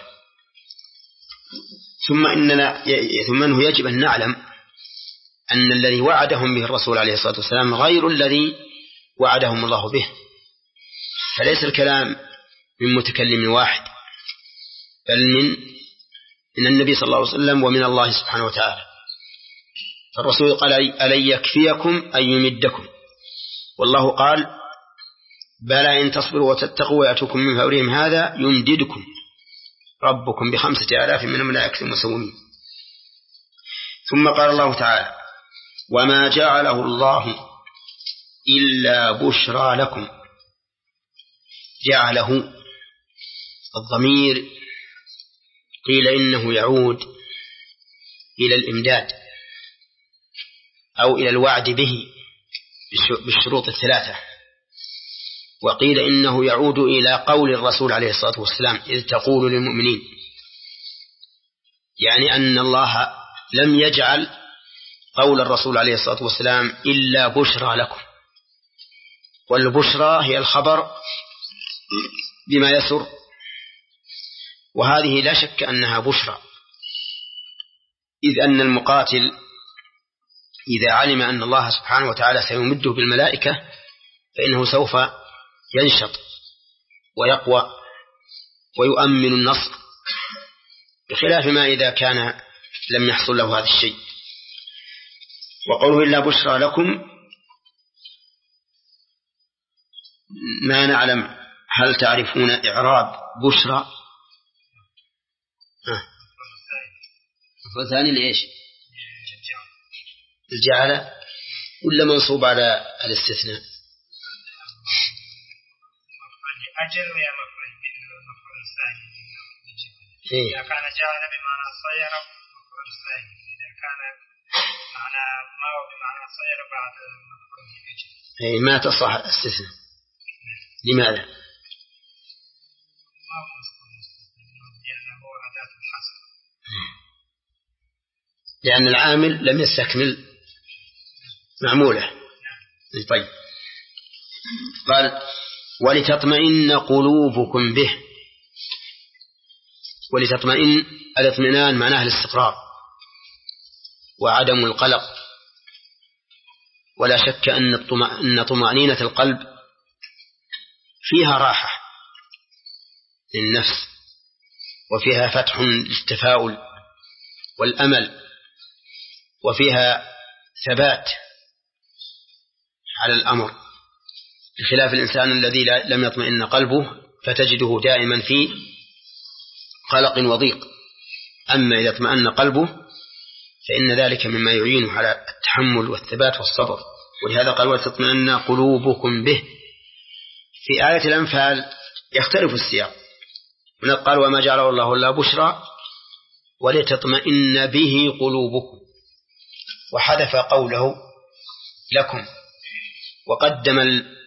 ثم إننا ثم أنه يجب أن نعلم أن الذي وعدهم به الرسول عليه الصلاة والسلام غير الذي وعدهم الله به، فليس الكلام من متكلم واحد، بل من من النبي صلى الله عليه وسلم ومن الله سبحانه وتعالى. فالرسول قال ألن يكفيكم أن يمدكم، والله قال بلى إن تصبروا وتتقوا ويأتوكم من فورهم هذا يمددكم ربكم بخمسة آلاف من الملائكة مسومين. ثم قال الله تعالى وما جعله الله إلا بشرى لكم. جعله الضمير قيل إنه يعود إلى الإمداد أو إلى الوعد به بالشروط الثلاثة، وقيل إنه يعود إلى قول الرسول عليه الصلاة والسلام إذ تقول للمؤمنين، يعني أن الله لم يجعل قول الرسول عليه الصلاة والسلام إلا بشرى لكم، والبشرى هي الخبر بما يسر، وهذه لا شك أنها بشرى، إذ أن المقاتل إذا علم أن الله سبحانه وتعالى سيمده بالملائكة فإنه سوف ينشط ويقوى ويؤمن النصر، بخلاف ما إذا كان لم يحصل له هذا الشيء. وقوله إلا بشرى لكم ما نعلم هل تعرفون إعراب بشرى؟ وثاني لإيش؟ الجعل ولا منصوب على الاستثناء؟ أجل ويا مفعول مفعول ثاني. إيه؟ إذا كان جعل بمعنى صير مفعول ثاني، إذا كان معنى ما هو بمعنى صير بعد مفعول أجل. إيه ما تصح الاستثناء. لماذا؟ ما هو لأنه هو أداة الحصر، لأن العامل لم يستكمل معموله. طيب قال ولتطمئن قلوبكم به. ولتطمئن الاطمئنان معناه الاستقرار وعدم القلق، ولا شك أن طمأنينة القلب فيها راحة للنفس، وفيها فتح للتفاؤل والأمل، وفيها ثبات على الأمر، بخلاف الإنسان الذي لم يطمئن قلبه فتجده دائما في قلق وضيق. أما إذا اطمأن قلبه فإن ذلك مما يعينه على التحمل والثبات والصبر. ولهذا قال ولتطمئن قلوبكم به. في آية الأنفال يختلف السياق، هنا قال وما جعله الله إلا بشرى ولتطمئن به قلوبكم، وحذف قوله لكم، وقدم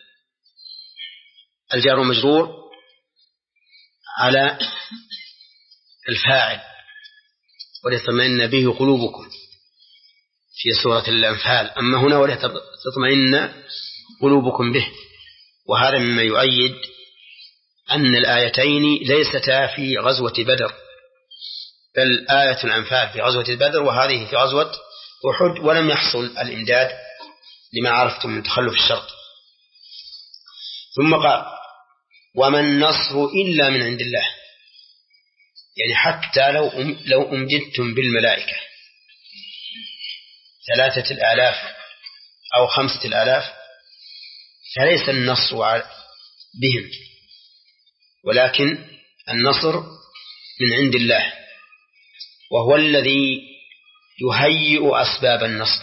الجار والمجرور على الفاعل ولتطمئن به قلوبكم في سورة الأنفال، أما هنا ولتطمئن قلوبكم به. وهذا مما يؤيد أن الآيتين ليستا في غزوة بدر، بل آية الأنفال في غزوة بدر وهذه في غزوة أحد، ولم يحصل الإمداد لما عرفتم من تخلف الشرط. ثم قال وما النصر إلا من عند الله، يعني حتى لو أم لو أمددتم بالملائكة ثلاثة الآلاف أو خمسة الآلاف فليس النصر بهم، ولكن النصر من عند الله، وهو الذي يهيئ أسباب النصر،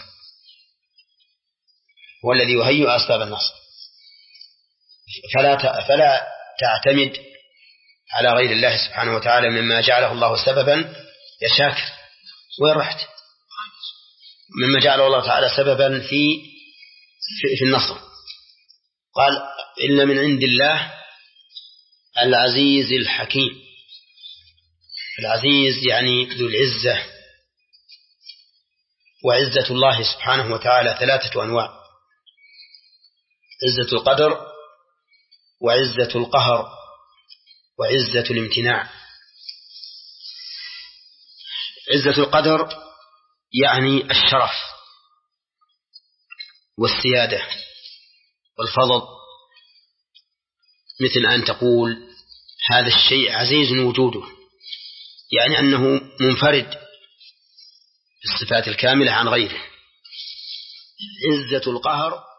هو الذي يهيئ أسباب النصر. فلا فلا تعتمد على غير الله سبحانه وتعالى مما جعله الله سببا يا شاكر، وين رحت؟ مما جعله الله تعالى سببا في في النصر. قال إلا من عند الله العزيز الحكيم. العزيز يعني ذو العزة، وعزة الله سبحانه وتعالى ثلاثة أنواع: عزة القدر، وعزة القهر، وعزة الامتناع. عزة القدر يعني الشرف والسيادة والفضل، مثل أن تقول هذا الشيء عزيز وجوده، يعني أنه منفرد بالصفات الكاملة عن غيره. عزة القهر